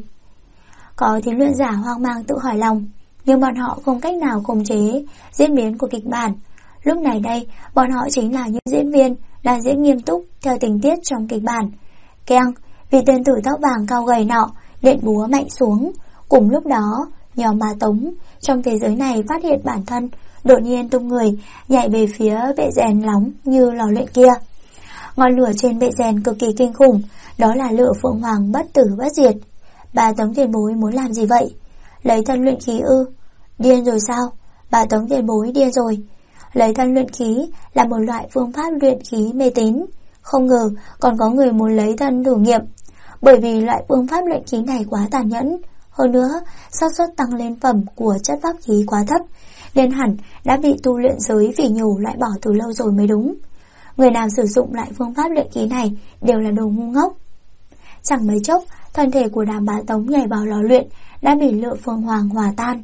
Có thí luyện giả hoang mang tự hỏi lòng, nhưng bọn họ không cách nào khống chế diễn biến của kịch bản. Lúc này đây, bọn họ chính là những diễn viên đang diễn nghiêm túc theo tình tiết trong kịch bản. Keng, vì tên tử tóc vàng cao gầy nọ đệm búa mạnh xuống. Cùng lúc đó, nhóm bà Tống trong thế giới này phát hiện bản thân đột nhiên tung người nhảy về phía bệ rèn nóng như lò luyện kia. Ngọn lửa trên bệ rèn cực kỳ kinh khủng, đó là lửa phượng hoàng bất tử bất diệt. Bà Tống tiền bối muốn làm gì vậy? Lấy thân luyện khí ư? Điên rồi sao? Bà Tống tiền bối điên rồi. Lấy thân luyện khí là một loại phương pháp luyện khí mê tín. Không ngờ còn có người muốn lấy thân thử nghiệm. Bởi vì loại phương pháp luyện khí này quá tàn nhẫn. Hơn nữa, xác suất tăng lên phẩm của chất pháp khí quá thấp, nên hẳn đã bị tu luyện giới phỉ nhổ loại bỏ từ lâu rồi mới đúng. Người nào sử dụng loại phương pháp luyện khí này đều là đồ ngu ngốc. Chẳng mấy chốc, thân thể của đám bà Tống nhảy vào lò luyện đã bị lửa phương hoàng hòa tan.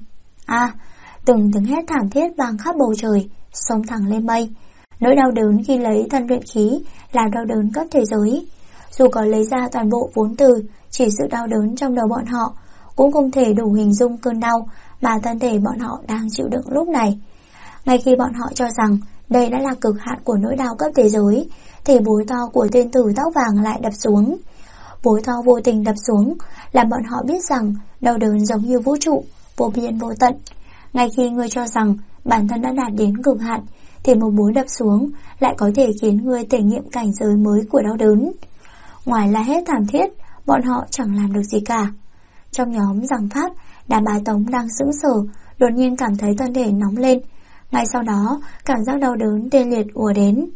Từng tiếng hét thảm thiết vang khắp bầu trời, xông thẳng lên mây. Nỗi đau đớn khi lấy thân luyện khí là đau đớn cấp thế giới. Dù có lấy ra toàn bộ vốn từ, chỉ sự đau đớn trong đầu bọn họ cũng không thể đủ hình dung cơn đau mà thân thể bọn họ đang chịu đựng lúc này. Ngay khi bọn họ cho rằng đây đã là cực hạn của nỗi đau cấp thế giới, thì búa to của tên tử tóc vàng lại đập xuống. Búa to vô tình đập xuống, làm bọn họ biết rằng đau đớn giống như vũ trụ, vô biên vô tận. Ngay khi người cho rằng bản thân đã đạt đến cực hạn, thì một búa đập xuống lại có thể khiến người thể nghiệm cảnh giới mới của đau đớn. Ngoài la hét thảm thiết, bọn họ chẳng làm được gì cả. Trong nhóm giảng pháp, đám bà Tống đang sững sờ, đột nhiên cảm thấy thân thể nóng lên. Ngay sau đó, cảm giác đau đớn tê liệt ùa đến.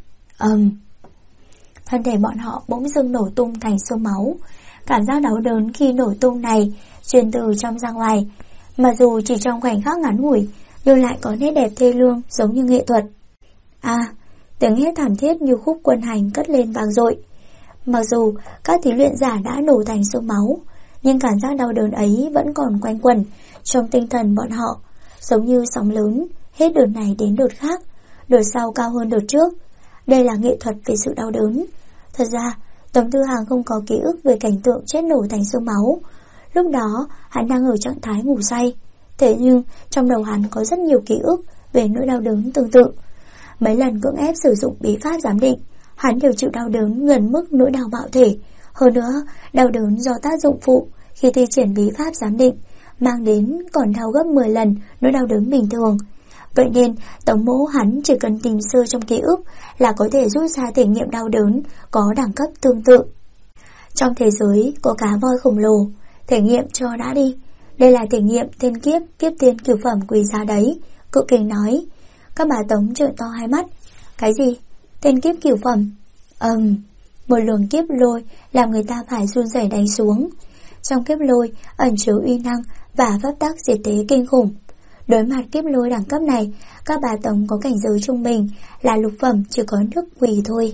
Thân thể bọn họ bỗng dưng nổ tung thành xương máu. Cảm giác đau đớn khi nổ tung này truyền từ trong ra ngoài, mà dù chỉ trong khoảnh khắc ngắn ngủi, nhưng lại có nét đẹp thê lương giống như nghệ thuật. Tiếng hét thảm thiết như khúc quân hành cất lên vang dội. Mặc dù các thí luyện giả đã nổ thành xương máu, nhưng cảm giác đau đớn ấy vẫn còn quanh quẩn trong tinh thần bọn họ. giống như sóng lớn, hết đợt này đến đợt khác, đợt sau cao hơn đợt trước. Đây là nghệ thuật về sự đau đớn. Thật ra, Tống Thư Hàng không có ký ức về cảnh tượng chết nổ thành xương máu. Lúc đó, hắn đang ở trạng thái ngủ say. Thế nhưng, trong đầu hắn có rất nhiều ký ức về nỗi đau đớn tương tự. Mấy lần cưỡng ép sử dụng bí pháp giám định, hắn đều chịu đau đớn gần mức nỗi đau bạo thể. Hơn nữa, đau đớn do tác dụng phụ khi thi triển bí pháp giám định mang đến còn đau gấp 10 lần nỗi đau đớn bình thường. Vậy nên, Tống Mỗ hắn chỉ cần tìm sơ trong ký ức là có thể rút ra thể nghiệm đau đớn có đẳng cấp tương tự. Trong thế giới có cá voi khổng lồ, thể nghiệm cho đã đi. Đây là thể nghiệm thiên kiếp, kiếp tiên cửu phẩm quý giá đấy, Cự Kình nói. Các bà Tống trợn to hai mắt. Cái gì? Thiên kiếp cửu phẩm? Một luồng kiếp lôi làm người ta phải run rẩy đánh xuống. Trong kiếp lôi ẩn chứa uy năng và pháp tắc diệt thế kinh khủng. Đối mặt kiếp lôi đẳng cấp này, các bà Tống có cảnh giới trung bình là lục phẩm, chỉ có nước quỳ thôi.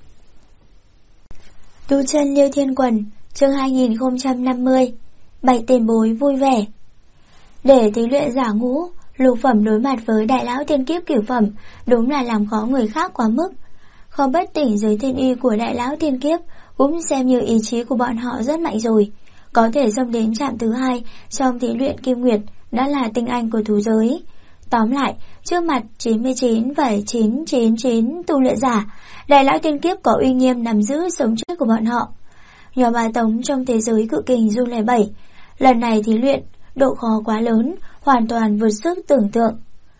Tu chân Liêu Thiên Quần, chương 2050. 7 tiền bối vui vẻ. Để thí luyện giả ngũ, lục phẩm đối mặt với đại lão tiên kiếp cửu phẩm đúng là làm khó người khác quá mức. Không bất tỉnh dưới thiên y của đại lão tiên kiếp cũng xem như ý chí của bọn họ rất mạnh rồi. Có thể xông đến trạm thứ 2 trong thí luyện Kim Nguyệt đã là tinh anh của thú giới. Tóm lại, trước mặt 99,999 tu luyện giả, đại lão tiên kiếp có uy nghiêm nắm giữ sống chết của bọn họ. Nhóm bà Tống trong thế giới Cự Kình run lẩy bẩy. Lần này thí luyện, độ khó quá lớn, hoàn toàn vượt sức tưởng tượng.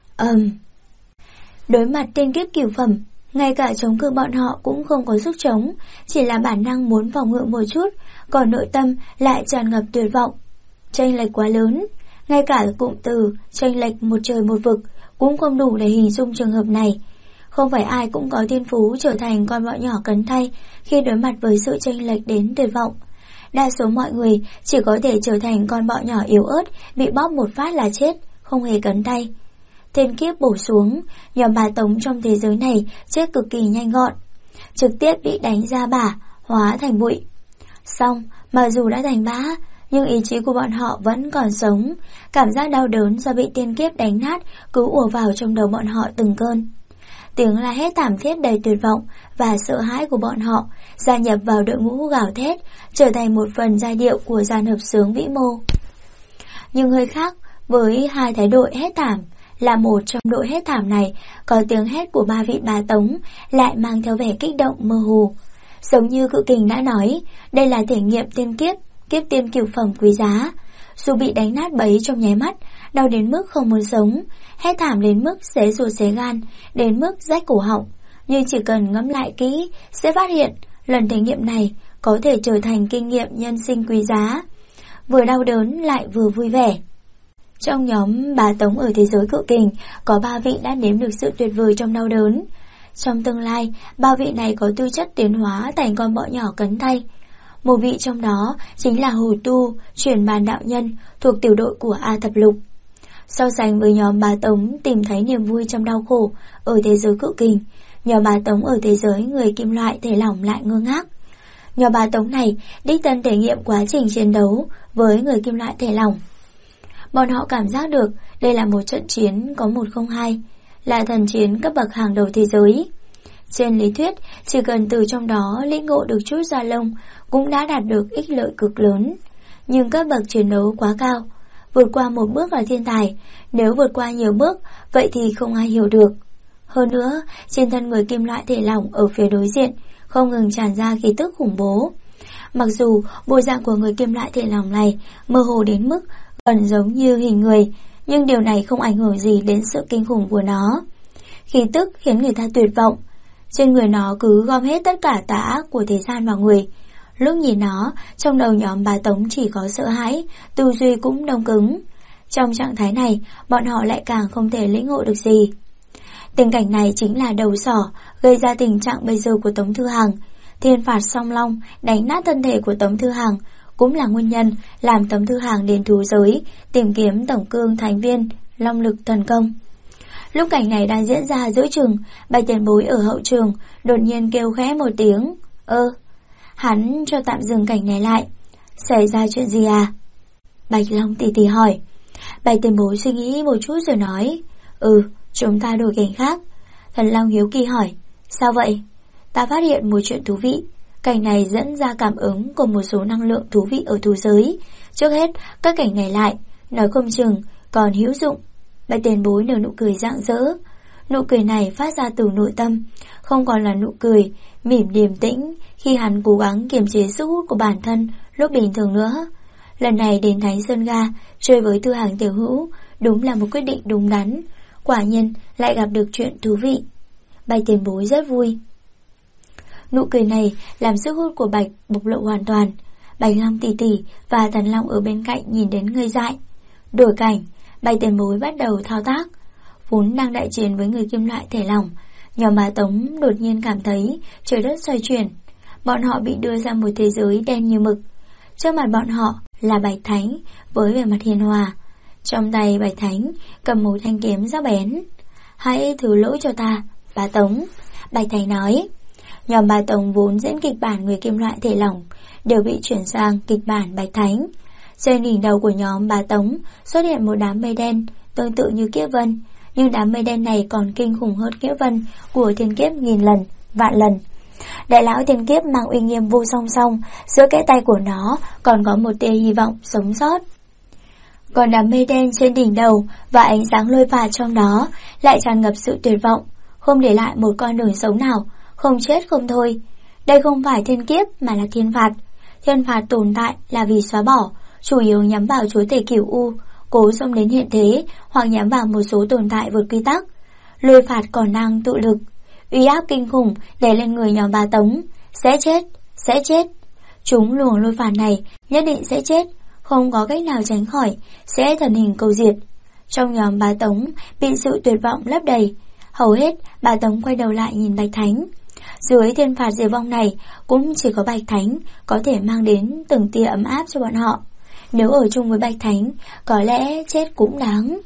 Đối mặt tiên kiếp cửu phẩm, ngay cả chống cự bọn họ cũng không có sức chống, chỉ là bản năng muốn phòng ngự một chút, còn nội tâm lại tràn ngập tuyệt vọng. Chênh lệch quá lớn, ngay cả cụm từ chênh lệch một trời một vực cũng không đủ để hình dung trường hợp này. Không phải ai cũng có thiên phú trở thành con bọ nhỏ cấn thay khi đối mặt với sự chênh lệch đến tuyệt vọng. Đa số mọi người chỉ có thể trở thành con bọ nhỏ yếu ớt, bị bóp một phát là chết, không hề cấn tay. Thiên kiếp bổ xuống, nhóm bà Tống trong thế giới này chết cực kỳ nhanh gọn, trực tiếp bị đánh ra bả, hóa thành bụi. Xong, mặc dù đã thành bã, nhưng ý chí của bọn họ vẫn còn sống. Cảm giác đau đớn do bị tiên kiếp đánh nát cứ ùa vào trong đầu bọn họ từng cơn. Tiếng la hét thảm thiết đầy tuyệt vọng và sợ hãi của bọn họ gia nhập vào đội ngũ gào thét, trở thành một phần giai điệu của dàn hợp xướng vĩ mô. Nhưng hơi khác với hai thái độ hét thảm là một trong đội hét thảm này có tiếng hét của ba vị bà Tống lại mang theo vẻ kích động mơ hồ. Giống như Cự Kình đã nói, đây là thể nghiệm tiên kiếp, kiếp tiên cửu phẩm quý giá. Dù bị đánh nát bấy trong nháy mắt, đau đến mức không muốn sống, hét thảm đến mức xé ruột xé gan, đến mức rách cổ họng. Nhưng chỉ cần ngẫm lại kỹ, sẽ phát hiện lần thể nghiệm này có thể trở thành kinh nghiệm nhân sinh quý giá, vừa đau đớn lại vừa vui vẻ. Trong nhóm bà Tống ở thế giới Cự Kình, có 3 vị đã nếm được sự tuyệt vời trong đau đớn. Trong tương lai, 3 vị này có tư chất tiến hóa thành con bọ nhỏ cấn tay. Một vị trong đó chính là Hồ Tu, chuyển bàn đạo nhân, thuộc tiểu đội của A Thập Lục. So sánh với nhóm bà Tống tìm thấy niềm vui trong đau khổ ở thế giới Cự Kình, nhóm bà Tống ở thế giới người kim loại thể lỏng lại ngơ ngác. Nhóm bà Tống này đích thân thể nghiệm quá trình chiến đấu với người kim loại thể lỏng. Bọn họ cảm giác được đây là một trận chiến có 102, là thần chiến cấp bậc hàng đầu thế giới. Trên lý thuyết, chỉ cần từ trong đó lĩnh ngộ được chút da lông cũng đã đạt được ích lợi cực lớn. Nhưng cấp bậc chiến đấu quá cao, vượt qua một bước là thiên tài, nếu vượt qua nhiều bước, vậy thì không ai hiểu được. Hơn nữa, trên thân người kim loại thể lỏng ở phía đối diện không ngừng tràn ra khí tức khủng bố. Mặc dù bộ dạng của người kim loại thể lỏng này mơ hồ đến mức gần giống như hình người, nhưng điều này không ảnh hưởng gì đến sự kinh khủng của nó. Khí tức khiến người ta tuyệt vọng. Trên người nó cứ gom hết tất cả tà ác của thế gian vào người. Lúc nhìn nó, trong đầu nhóm bà Tống chỉ có sợ hãi, tư duy cũng đông cứng. Trong trạng thái này, bọn họ lại càng không thể lĩnh ngộ được gì. Tình cảnh này chính là đầu sỏ gây ra tình trạng bây giờ của Tống Thư Hàng. Thiên phạt song long đánh nát thân thể của Tống Thư Hàng cũng là nguyên nhân làm Tống Thư Hàng đến thú giới tìm kiếm tổng cương thánh viên long lực thần công. Lúc cảnh này đang diễn ra giữa chừng, Bạch tiền bối ở hậu trường đột nhiên kêu khẽ một tiếng. Hắn cho tạm dừng cảnh này lại. Xảy ra chuyện gì à? Bạch Long tỉ tỉ hỏi. Bạch Tiền Bối suy nghĩ một chút rồi nói, chúng ta đổi cảnh khác. Thần Long hiếu kỳ hỏi, sao vậy? Ta phát hiện một chuyện thú vị. Cảnh này dẫn ra cảm ứng của một số năng lượng thú vị ở thú giới. Trước hết, các cảnh này lại, nói không chừng còn hữu dụng. Bạch Tiền Bối nở nụ cười rạng rỡ. Nụ cười này phát ra từ nội tâm, không còn là nụ cười mỉm điềm tĩnh khi hắn cố gắng kiềm chế sức hút của bản thân lúc bình thường nữa. Lần này đến Thánh Sơn Ga chơi với Tư Hàng tiểu hữu đúng là một quyết định đúng đắn. Quả nhiên lại gặp được chuyện thú vị. Bạch Tiền Bối rất vui. Nụ cười này làm sức hút của Bạch bộc lộ hoàn toàn. Bạch Long tỷ tỷ và Thần Long ở bên cạnh nhìn đến ngây dại. Đổi cảnh, Bạch Tiền Bối bắt đầu thao tác. Vốn đang đại chiến với người kim loại thể lỏng, nhóm Bá Tống đột nhiên cảm thấy trời đất xoay chuyển. Bọn họ bị đưa ra một thế giới đen như mực. Trước mặt bọn họ là Bạch Thánh với vẻ mặt hiền hòa. Trong tay Bạch Thánh cầm một thanh kiếm sắc bén. Hãy thứ lỗi cho ta, Bá Tống, Bạch Thánh nói. Nhóm Bá Tống vốn diễn kịch bản người kim loại thể lỏng đều bị chuyển sang kịch bản Bạch Thánh. Trên đỉnh đầu của nhóm Bá Tống xuất hiện một đám mây đen tương tự như kiếp vân, nhưng đám mây đen này còn kinh khủng hơn kiếp vân của thiên kiếp nghìn lần, vạn lần. Đại lão thiên kiếp mang uy nghiêm vô song song, giữa cái tay của nó còn có một tia hy vọng sống sót. Còn đám mây đen trên đỉnh đầu và ánh sáng lôi phạt trong đó lại tràn ngập sự tuyệt vọng, không để lại một con đường sống nào, không chết không thôi. Đây không phải thiên kiếp mà là thiên phạt. Thiên phạt tồn tại là vì xóa bỏ, chủ yếu nhắm vào chúa tể Cửu U, cố xông đến hiện thế, hoặc nhắm vào một số tồn tại vượt quy tắc. Lôi phạt còn năng tụ lực, uy áp kinh khủng đè lên người nhóm Bá Tống. Sẽ chết. Chúng luồng lôi phạt này nhất định sẽ chết, không có cách nào tránh khỏi, sẽ thần hình cầu diệt. Trong nhóm Bá Tống bị sự tuyệt vọng lấp đầy. Hầu hết Bá Tống quay đầu lại nhìn Bạch Thánh. Dưới thiên phạt diệt vong này cũng chỉ có Bạch Thánh có thể mang đến từng tia ấm áp cho bọn họ. Nếu ở chung với Bạch Thánh, có lẽ chết cũng đáng.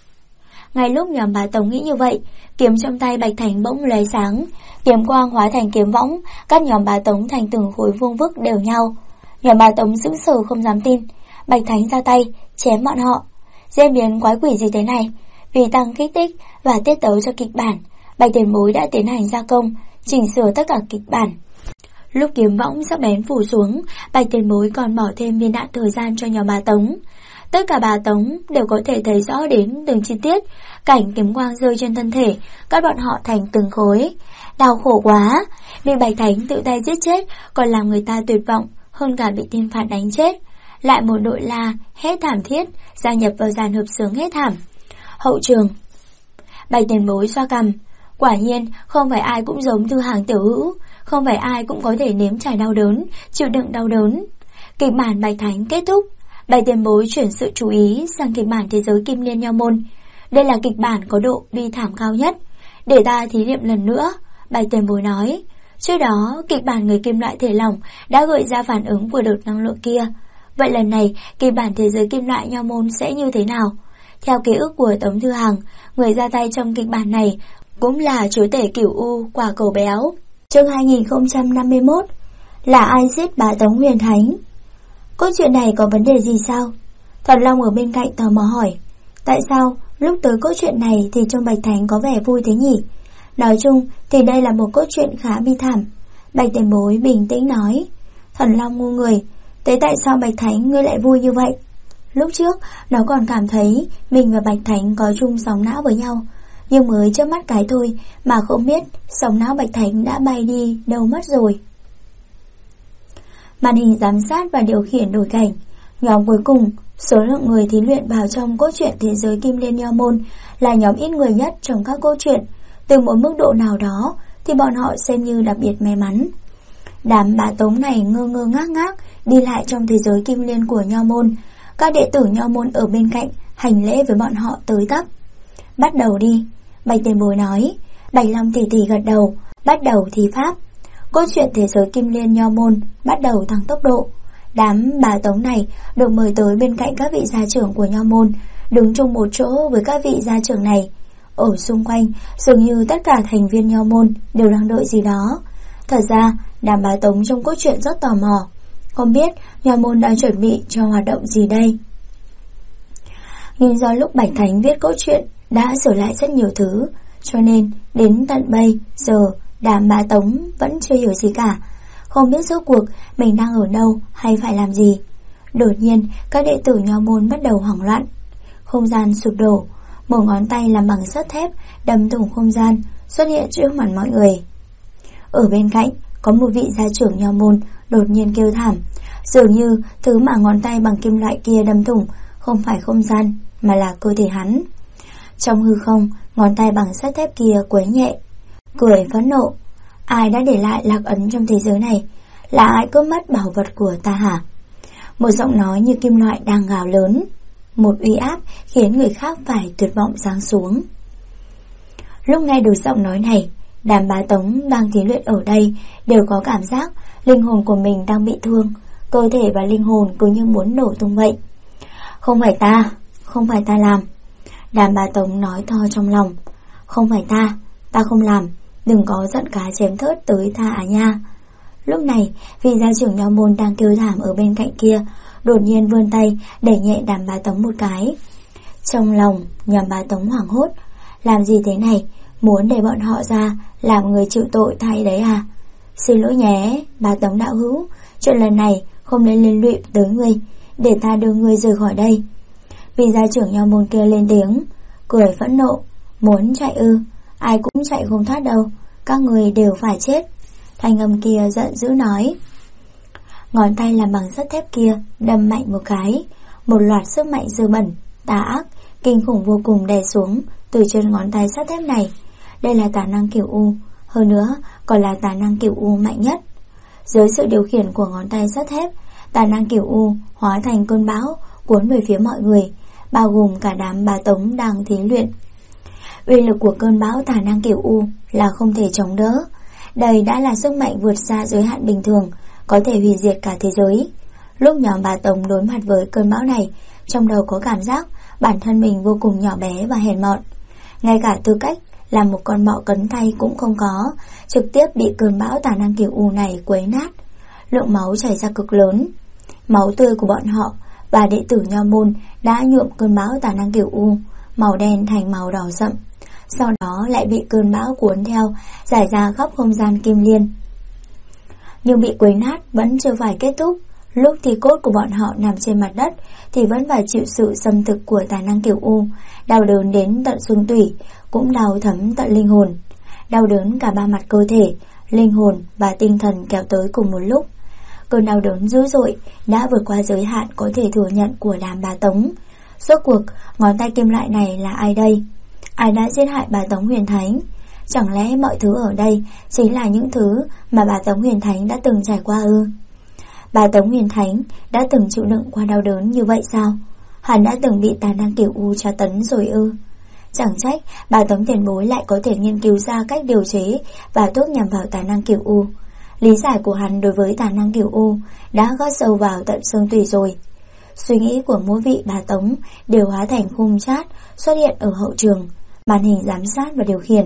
Ngay lúc nhóm Bá Tống nghĩ như vậy, kiếm trong tay Bạch Thánh bỗng lóe sáng, kiếm quang hóa thành kiếm võng, cắt nhóm Bá Tống thành từng khối vuông vức đều nhau. Nhóm Bá Tống sững sờ không dám tin. Bạch Thánh ra tay chém bọn họ. Diễn biến quái quỷ gì thế này? Vì tăng kích thích và tiết tấu cho kịch bản, Bạch Tiền Bối đã tiến hành gia công, chỉnh sửa tất cả kịch bản. Lúc kiếm võng sắc bén phủ xuống, Bạch Tiền Bối còn bỏ thêm viên đạn thời gian cho nhóm Bá Tống. Tất cả Bá Tống đều có thể thấy rõ đến từng chi tiết, cảnh kiếm quang rơi trên thân thể, cắt bọn họ thành từng khối. Đau khổ quá, bị Bạch Thánh tự tay giết chết còn làm người ta tuyệt vọng hơn cả bị thiên phạt đánh chết. Lại một đội la hét thảm thiết gia nhập vào dàn hợp xướng hét thảm. Hậu trường. Bạch Tiền Bối xoa cằm. Quả nhiên không phải ai cũng giống Tư Hàng tiểu hữu, không phải ai cũng có thể nếm trải đau đớn, chịu đựng đau đớn. Kịch bản Bạch Thánh kết thúc. Bạch Tiền Bối chuyển sự chú ý sang kịch bản thế giới Kim Liên Nho Môn. Đây là kịch bản có độ bi thảm cao nhất. Để ta thí nghiệm lần nữa, Bạch Tiền Bối nói. Trước đó kịch bản người kim loại thể lỏng đã gợi ra phản ứng của đợt năng lượng kia. Vậy lần này kịch bản thế giới Kim Loại Nho Môn sẽ như thế nào? Theo ký ức của Tống Thư Hằng, người ra tay trong kịch bản này cũng là chúa tể Cửu U quả cầu béo. Chương 2051. Là ai giết Bá Tống Huyền Thánh? Câu chuyện này có vấn đề gì sao? Thần Long ở bên cạnh tò mò hỏi. Tại sao lúc tới câu chuyện này thì trong Bạch Thánh có vẻ vui thế nhỉ? Nói chung thì đây là một câu chuyện khá bi thảm. Bạch Tiền Bối bình tĩnh nói. Thần Long ngu người. Thế tại sao Bạch Thánh ngươi lại vui như vậy? Lúc trước nó còn cảm thấy mình và Bạch Thánh có chung sóng não với nhau, nhưng mới chớp mắt cái thôi mà không biết sóng não Bạch Thánh đã bay đi đâu mất rồi. Màn hình giám sát và điều khiển đổi cảnh. Nhóm cuối cùng, số lượng người thí luyện vào trong cốt truyện thế giới Kim Liên Nho Môn là nhóm ít người nhất trong các cốt truyện. Từ một mức độ nào đó thì bọn họ xem như đặc biệt may mắn. Đám Bá Tống này ngơ ngơ ngác ngác đi lại trong thế giới Kim Liên của Nho Môn. Các đệ tử Nho Môn ở bên cạnh hành lễ với bọn họ tới tấp. Bắt đầu đi, Bạch Tiền Bối nói. Bạch Long tỷ tỷ gật đầu. Bắt đầu thi pháp. Câu chuyện thế giới Kim Liên Nho Môn bắt đầu tăng tốc độ. Đám Bá Tống này được mời tới bên cạnh các vị gia trưởng của Nho Môn, đứng chung một chỗ với các vị gia trưởng này. Ở xung quanh dường như tất cả thành viên Nho Môn đều đang đợi gì đó. Thật ra đám Bá Tống trong cốt truyện rất tò mò, không biết Nho Môn đang chuẩn bị cho hoạt động gì đây. Nhưng do lúc Bạch Thánh viết cốt truyện đã sửa lại rất nhiều thứ, cho nên đến tận bây giờ Đàm Bá Tống vẫn chưa hiểu gì cả, không biết rốt cuộc mình đang ở đâu hay phải làm gì. Đột nhiên các đệ tử Nho môn bắt đầu hoảng loạn. Không gian sụp đổ, một ngón tay làm bằng sắt thép đâm thủng không gian xuất hiện trước mặt mọi người. Ở bên cạnh có một vị gia trưởng Nho môn đột nhiên kêu thảm, dường như thứ mà ngón tay bằng kim loại kia đâm thủng không phải không gian mà là cơ thể hắn. Trong hư không, ngón tay bằng sắt thép kia quấy nhẹ, cười phẫn nộ. Ai đã để lại lạc ấn trong thế giới này? Là ai cướp mất bảo vật của ta hả? Một giọng nói như kim loại đang gào lớn, một uy áp khiến người khác phải tuyệt vọng giáng xuống. Lúc nghe được giọng nói này, Đàm Bá Tống đang thí luyện ở đây đều có cảm giác linh hồn của mình đang bị thương, cơ thể và linh hồn cứ như muốn nổ tung vậy. Không phải ta làm. Đàm Bá Tống nói to trong lòng. Không phải ta không làm, đừng có giận cá chém thớt tới ta à nha. Lúc này, vị gia trưởng Nho môn đang kêu thảm ở bên cạnh kia đột nhiên vươn tay đẩy nhẹ Đàm Bá Tống một cái. Trong lòng Nhậm Bá Tống hoảng hốt. Làm gì thế này? Muốn để bọn họ ra làm người chịu tội thay đấy à? Xin lỗi nhé, Bá Tống đạo hữu, chuyện lần này không nên liên lụy tới ngươi, để ta đưa ngươi rời khỏi đây. Vị gia trưởng Nho môn kia lên tiếng, cười phẫn nộ. Muốn chạy ư? Ai cũng chạy không thoát đâu, các người đều phải chết. Thanh âm kia giận dữ nói. Ngón tay làm bằng sắt thép kia đâm mạnh một cái, một loạt sức mạnh dơ bẩn, tà ác, kinh khủng vô cùng đè xuống từ trên ngón tay sắt thép này. Đây là tà năng Cửu U, hơn nữa còn là tà năng Cửu U mạnh nhất. Dưới sự điều khiển của ngón tay sắt thép, tà năng Cửu U hóa thành cơn bão cuốn về phía mọi người, bao gồm cả đám Bá Tống đang thí luyện. Uy lực của cơn bão tà năng Cửu U là không thể chống đỡ. Đây đã là sức mạnh vượt xa giới hạn bình thường, có thể hủy diệt cả thế giới. Lúc nhóm Bá Tống đối mặt với cơn bão này, trong đầu có cảm giác bản thân mình vô cùng nhỏ bé và hèn mọn. Ngay cả tư cách là một con bọ cấn tay cũng không có, trực tiếp bị cơn bão tà năng Cửu U này quấy nát. Lượng máu chảy ra cực lớn. Máu tươi của bọn họ và đệ tử Nho môn đã nhuộm cơn bão tà năng Cửu U màu đen thành màu đỏ sậm, sau đó lại bị cơn bão cuốn theo, rải ra khắp không gian Kim Liên. Nhưng bị quấy nát vẫn chưa phải kết thúc. Lúc thì cốt của bọn họ nằm trên mặt đất thì vẫn phải chịu sự xâm thực của tà năng Cửu U, đau đớn đến tận xương tủy, cũng đau thấm tận linh hồn. Đau đớn cả ba mặt cơ thể, linh hồn và tinh thần kéo tới cùng một lúc. Cơn đau đớn dữ dội đã vượt qua giới hạn có thể thừa nhận của Đàm Bá Tống. Rốt cuộc ngón tay kim loại này là ai đây? Ai đã giết hại Bá Tống Huyền Thánh? Chẳng lẽ mọi thứ ở đây chính là những thứ mà Bá Tống Huyền Thánh đã từng trải qua ư? Bá Tống Huyền Thánh đã từng chịu đựng qua đau đớn như vậy sao? Hắn đã từng bị tà năng Cửu U tra tấn rồi ư? Chẳng trách Bá Tống tiền bối lại có thể nghiên cứu ra cách điều chế và thuốc nhằm vào tà năng Cửu U. Lý giải của hắn đối với tà năng Cửu U đã gót sâu vào tận xương tủy rồi. Suy nghĩ của mỗi vị Bá Tống đều hóa thành khung chat xuất hiện ở hậu trường, màn hình giám sát và điều khiển.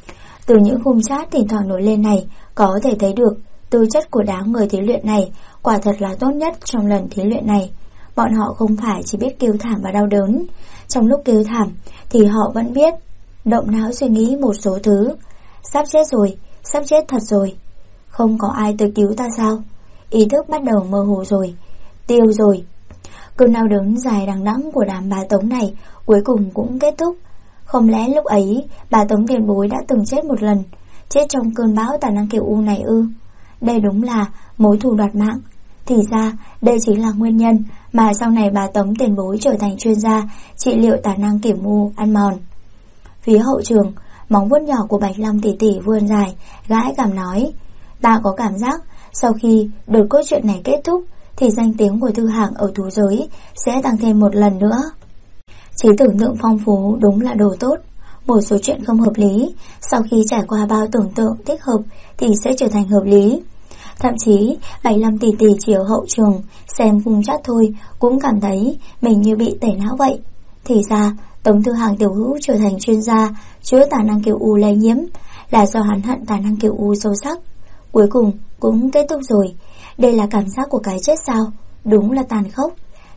Từ những khung chat thỉnh thoảng nổi lên này có thể thấy được tư chất của đám người thí luyện này quả thật là tốt nhất trong lần thí luyện này. Bọn họ không phải chỉ biết kêu thảm và đau đớn, trong lúc kêu thảm thì họ vẫn biết động não suy nghĩ một số thứ. Sắp chết rồi, sắp chết thật rồi. Không có ai tới cứu ta sao? Ý thức bắt đầu mơ hồ rồi, tiêu rồi. Cơn đau đớn dài đằng đẵng của đám Bá Tống này cuối cùng cũng kết thúc. Không lẽ lúc ấy Bá Tống tiền bối đã từng chết một lần, chết trong cơn bão tà năng Cửu U này ư? Đây đúng là mối thù đoạt mạng. Thì ra đây chính là nguyên nhân mà sau này Bá Tống tiền bối trở thành chuyên gia trị liệu tà năng Cửu U ăn mòn. Phía hậu trường, móng vuốt nhỏ của Bạch Long tỷ tỷ vươn dài, gãi cảm nói: ta có cảm giác sau khi đợt cốt truyện này kết thúc thì danh tiếng của Thư Hàng ở thú giới sẽ tăng thêm một lần nữa. Trí tưởng tượng phong phú đúng là đồ tốt. Một số chuyện không hợp lý, sau khi trải qua bao tưởng tượng thích hợp thì sẽ trở thành hợp lý. Thậm chí 75 tỷ tỷ chỉ ở hậu trường xem khung chat thôi cũng cảm thấy mình như bị tẩy não vậy. Thì ra Tống Thư Hàng tiểu hữu trở thành chuyên gia chữa tà năng Cửu U lây nhiễm là do hắn hận tà năng Cửu U sâu sắc. Cuối cùng cũng kết thúc rồi. Đây là cảm giác của cái chết sao? Đúng là tàn khốc.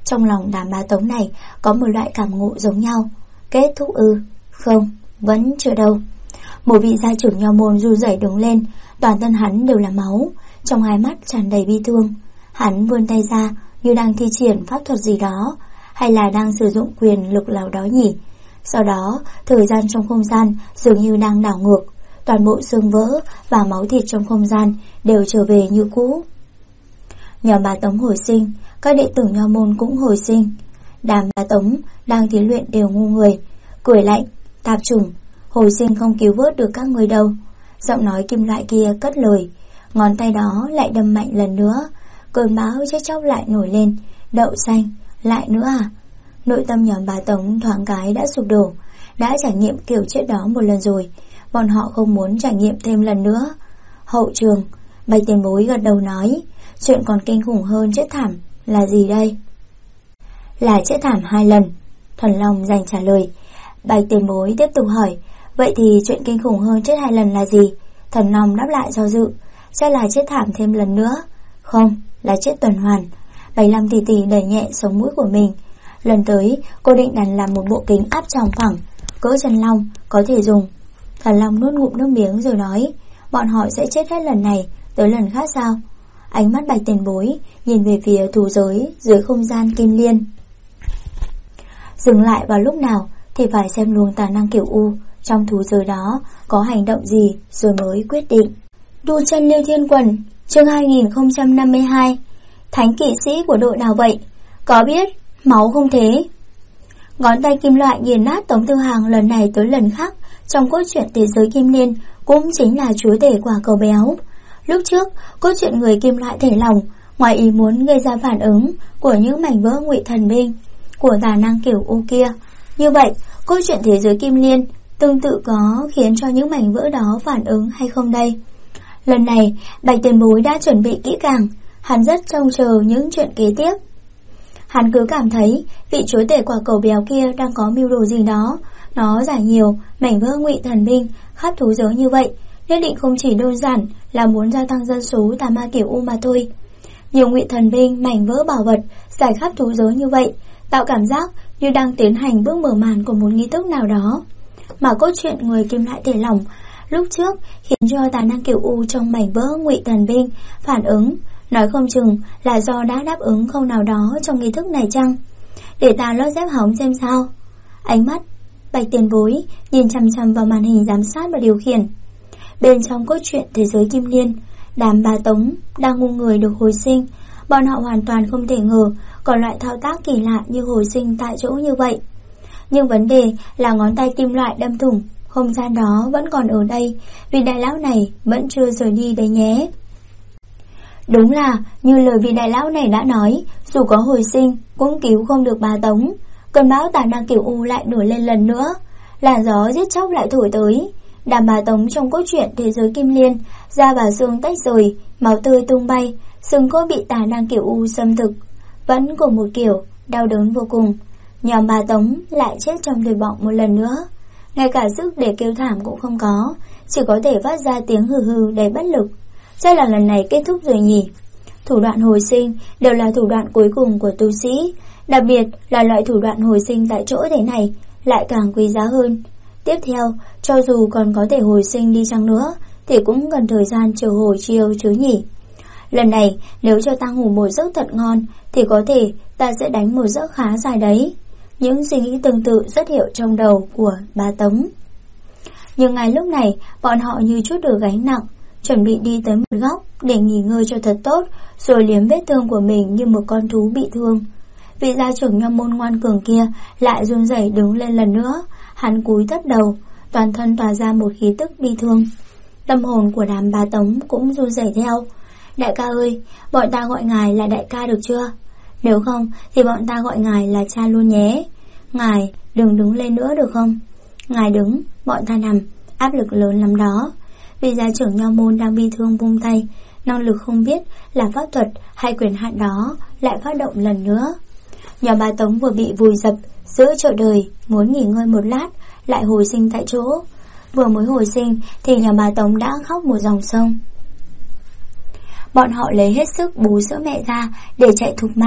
Trong lòng đám bá tống này có một loại cảm ngộ giống nhau. Kết thúc ư? Không, vẫn chưa đâu. Một vị gia trưởng nho môn run rẩy đứng lên, toàn thân hắn đều là máu, trong hai mắt tràn đầy bi thương. Hắn vươn tay ra như đang thi triển pháp thuật gì đó, hay là đang sử dụng quyền lực nào đó nhỉ. Sau đó, thời gian trong không gian dường như đang đảo ngược, toàn bộ xương vỡ và máu thịt trong không gian đều trở về như cũ. Nhóm bá tống hồi sinh, các đệ tử nho môn cũng hồi sinh. Đám bá tống đang thí luyện đều ngu người, cười lạnh, tạp chủng, hồi sinh không cứu vớt được các người đâu. Giọng nói kim loại kia cất lời, ngón tay đó lại đâm mạnh lần nữa. Cơn bão chết chóc lại nổi lên. Đậu xanh, lại nữa à? Nội tâm nhóm bá tống thoáng cái đã sụp đổ. Đã trải nghiệm kiểu chết đó một lần rồi, bọn họ không muốn trải nghiệm thêm lần nữa. Hậu trường, Bạch tiền bối gật đầu nói, chuyện còn kinh khủng hơn chết thảm là gì đây? Là chết thảm 2 lần. Thần Long dành trả lời. Bạch tiền bối tiếp tục hỏi, vậy thì chuyện kinh khủng hơn chết 2 lần là gì? Thần Long đáp lại do dự, sẽ là chết thảm thêm lần nữa. Không, là chết tuần hoàn. Bạch Lam tỷ tỷ đẩy nhẹ sống mũi của mình. Lần tới cô định đặt làm một bộ kính áp tròng phẳng cỡ chân long có thể dùng. Thần Long nuốt ngụm nước miếng rồi nói, bọn họ sẽ chết hết lần này tới lần khác sao? Ánh mắt Bạch tiền bối nhìn về phía thú giới dưới không gian kim liên. Dừng lại vào lúc nào thì phải xem luồng tà năng kiểu U trong thú giới đó có hành động gì rồi mới quyết định. Đu chân Liêu Thiên Quần, chương 2052. Thánh kỵ sĩ của đội nào vậy? Có biết máu không thế? Ngón tay kim loại nghiền nát Tống Tư Hàng lần này tới lần khác trong cốt truyện thế giới kim liên, cũng chính là chúa tể quả cầu béo. Lúc trước, cốt truyện người kim loại thể lỏng ngoài ý muốn gây ra phản ứng của những mảnh vỡ ngụy thần binh của tà năng kiểu U kia. Như vậy, cốt truyện thế giới kim liên tương tự có khiến cho những mảnh vỡ đó phản ứng hay không đây? Lần này, Bạch tiền bối đã chuẩn bị kỹ càng, hắn rất trông chờ những chuyện kế tiếp. Hắn cứ cảm thấy vị chúa tể quả cầu béo kia đang có mưu đồ gì đó. Nó giải nhiều mảnh vỡ ngụy thần binh khắp thú giới như vậy, nhất định không chỉ đơn giản là muốn gia tăng dân số tà ma kiểu U mà thôi. Nhiều ngụy thần binh, mảnh vỡ bảo vật giải khắp thú giới như vậy, tạo cảm giác như đang tiến hành bước mở màn của một nghi thức nào đó. Mà cốt truyện người kim loại thể lỏng lúc trước khiến cho tà năng kiểu U trong mảnh vỡ ngụy thần binh phản ứng, nói không chừng là do đã đáp ứng không nào đó trong nghi thức này chăng? Để ta lót dép hóng xem sao. Ánh mắt Bạch tiền bối nhìn chằm chằm vào màn hình giám sát và điều khiển. Bên trong cốt truyện thế giới kim liên, đám bá tống đang ngu người được hồi sinh. Bọn họ hoàn toàn không thể ngờ có loại thao tác kỳ lạ như hồi sinh tại chỗ như vậy. Nhưng vấn đề là ngón tay kim loại đâm thủng không gian đó vẫn còn ở đây, vì đại lão này vẫn chưa rời đi đấy nhé. Đúng là như lời vị đại lão này đã nói, dù có hồi sinh cũng cứu không được bá tống. Cơn bão tà năng kiểu U lại nổi lên lần nữa, làn gió giết chóc lại thổi tới. Đám bá tống trong cốt truyện thế giới kim liên, da và xương tách rời, máu tươi tung bay, xương cốt bị tà năng kiểu U xâm thực, vẫn cùng một kiểu đau đớn vô cùng. Nhóm bá tống lại chết trong tuyệt vọng một lần nữa, ngay cả sức để kêu thảm cũng không có, chỉ có thể phát ra tiếng hừ hừ đầy bất lực. Chắc là lần này kết thúc rồi nhỉ. Thủ đoạn hồi sinh đều là thủ đoạn cuối cùng của tu sĩ, đặc biệt là loại thủ đoạn hồi sinh tại chỗ thế này lại càng quý giá hơn. Tiếp theo, cho dù còn có thể hồi sinh đi chăng nữa thì cũng cần thời gian chờ hồi chiều chứ nhỉ. Lần này nếu cho ta ngủ một giấc thật ngon thì có thể ta sẽ đánh một giấc khá dài đấy. Những suy nghĩ tương tự xuất hiện trong đầu của bá tống. Nhưng ngay lúc này bọn họ như chút được gánh nặng, chuẩn bị đi tới một góc để nghỉ ngơi cho thật tốt, rồi liếm vết thương của mình như một con thú bị thương. Vị gia trưởng nho môn ngoan cường kia lại run rẩy đứng lên lần nữa. Hắn cúi thấp đầu, toàn thân tỏa ra một khí tức bi thương. Tâm hồn của đám bá tống cũng run rẩy theo. Đại ca ơi, bọn ta gọi ngài là đại ca được chưa? Nếu không thì bọn ta gọi ngài là cha luôn nhé. Ngài đừng đứng lên nữa được không? Ngài đứng, bọn ta nằm, áp lực lớn lắm đó. Vì gia trưởng nho môn đang bi thương vung tay, năng lực không biết là pháp thuật hay quyền hạn đó lại phát động lần nữa. Nhóm bá tống vừa bị vùi dập giữa chợ đời, muốn nghỉ ngơi một lát lại hồi sinh tại chỗ. Vừa mới hồi sinh thì nhóm bá tống đã khóc một dòng sông. Bọn họ lấy hết sức bú sữa mẹ ra để chạy thục mạng.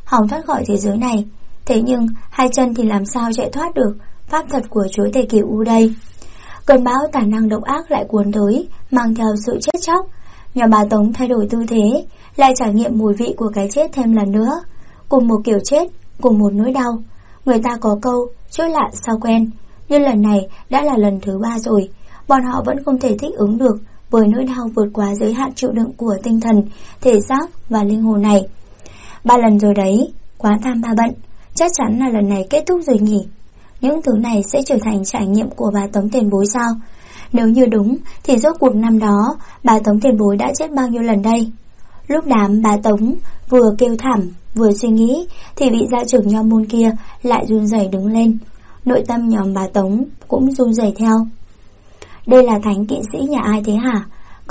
hòng thoát khỏi thế giới này. Thế nhưng hai chân thì làm sao chạy thoát được pháp thuật của chúa tể Cửu U đây? Cơn bão tà năng độc ác lại cuốn tới, mang theo sự chết chóc. Nhà bà Tống thay đổi tư thế, lại trải nghiệm mùi vị của cái chết thêm lần nữa. Cùng một kiểu chết, cùng một nỗi đau. Người ta có câu chốt lạ sao quen, nhưng lần này đã là lần thứ 3 rồi. Bọn họ vẫn không thể thích ứng được với nỗi đau vượt quá giới hạn chịu đựng của tinh thần, thể xác và linh hồn này. 3 lần rồi đấy, quá tham ba bận. Chắc chắn là lần này kết thúc rồi nhỉ. Những thứ này sẽ trở thành trải nghiệm của bà Tống tiền bối sao? Nếu như đúng thì rốt cuộc năm đó bà Tống tiền bối đã chết bao nhiêu lần đây? Lúc đám bà Tống vừa kêu thảm vừa suy nghĩ thì vị gia trưởng nho môn kia lại run rẩy đứng lên. Nội tâm nhóm bà Tống cũng run rẩy theo. Đây là thánh kỵ sĩ nhà ai thế hả?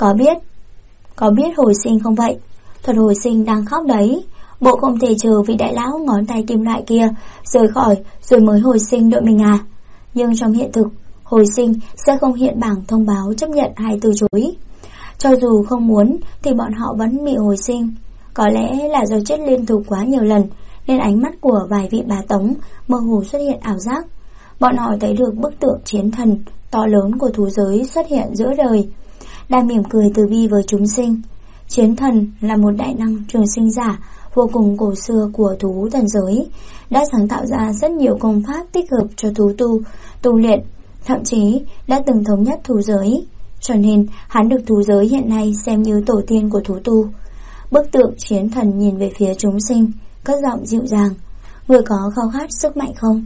Có biết hồi sinh không vậy? Thuật hồi sinh đang khóc đấy. Bộ không thể chờ vị đại lão ngón tay kim loại kia rời khỏi rồi mới hồi sinh đội mình à? Nhưng trong hiện thực, hồi sinh sẽ không hiện bảng thông báo chấp nhận hay từ chối. Cho dù không muốn thì bọn họ vẫn bị hồi sinh. Có lẽ là do chết liên tục quá nhiều lần nên ánh mắt của vài vị bà Tống mơ hồ xuất hiện ảo giác. Bọn họ thấy được bức tượng chiến thần to lớn của thú giới xuất hiện giữa đời, đang mỉm cười từ bi với chúng sinh. Chiến thần là một đại năng trường sinh giả vô cùng cổ xưa của thú thần giới, đã sáng tạo ra rất nhiều công pháp thích hợp cho thú tu luyện, thậm chí đã từng thống nhất thú giới, cho nên hắn được thú giới hiện nay xem như tổ tiên của thú tu. Bức tượng chiến thần nhìn về phía chúng sinh, cất giọng dịu dàng: người có khao khát sức mạnh không?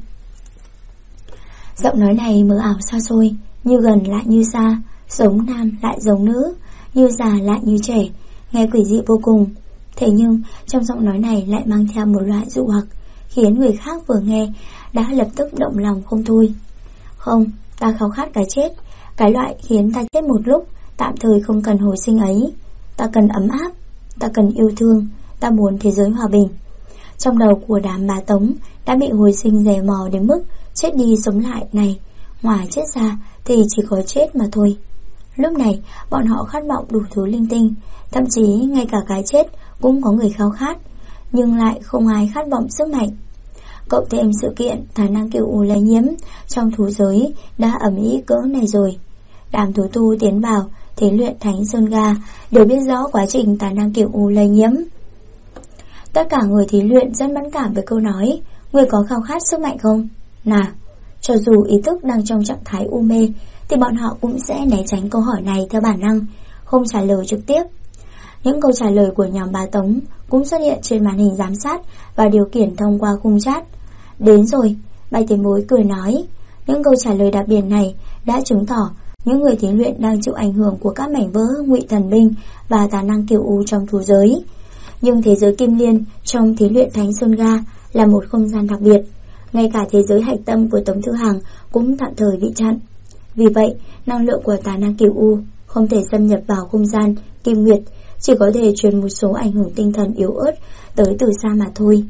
Giọng nói này mờ ảo xa xôi, như gần lại như xa, giống nam lại giống nữ, như già lại như trẻ, nghe quỷ dị vô cùng. Thế nhưng trong giọng nói này lại mang theo một loại dụ hoặc, khiến người khác vừa nghe đã lập tức động lòng không thôi. Không, ta khao khát cái chết, cái loại khiến ta chết một lúc, tạm thời không cần hồi sinh ấy. Ta cần ấm áp, ta cần yêu thương, ta muốn thế giới hòa bình. Trong đầu của đám bà Tống đã bị hồi sinh dè mò đến mức chết đi sống lại này, ngoài chết ra thì chỉ có chết mà thôi. Lúc này bọn họ khát vọng đủ thứ linh tinh, thậm chí ngay cả cái chết cũng có người khao khát, nhưng lại không ai khát vọng sức mạnh. Cộng thêm sự kiện khả năng Cửu U lây nhiễm trong thú giới đã ầm ĩ cỡ này rồi. Đám thú tu tiến vào thí luyện Thánh Sơn Ga đều biết rõ quá trình khả năng Cửu U lây nhiễm. Tất cả người thí luyện rất mẫn cảm với câu nói người có khao khát sức mạnh không? Nào, cho dù ý thức đang trong trạng thái u mê thì bọn họ cũng sẽ né tránh câu hỏi này theo bản năng, không trả lời trực tiếp. Những câu trả lời của nhóm bà Tống cũng xuất hiện trên màn hình giám sát và điều khiển thông qua khung chat. Đến rồi, Bạch Tiền Bối cười nói. Những câu trả lời đặc biệt này đã chứng tỏ những người thí luyện đang chịu ảnh hưởng của các mảnh vỡ ngụy thần binh và tà năng Cửu U trong thú giới. Nhưng thế giới Kim Liên trong thí luyện Thánh Sơn Ga là một không gian đặc biệt. Ngay cả thế giới hạch tâm của Tống Thư Hàng cũng tạm thời bị chặn. Vì vậy, năng lượng của tà năng Cửu U không thể xâm nhập vào không gian Kim Nguyệt, chỉ có thể truyền một số ảnh hưởng tinh thần yếu ớt tới từ xa mà thôi.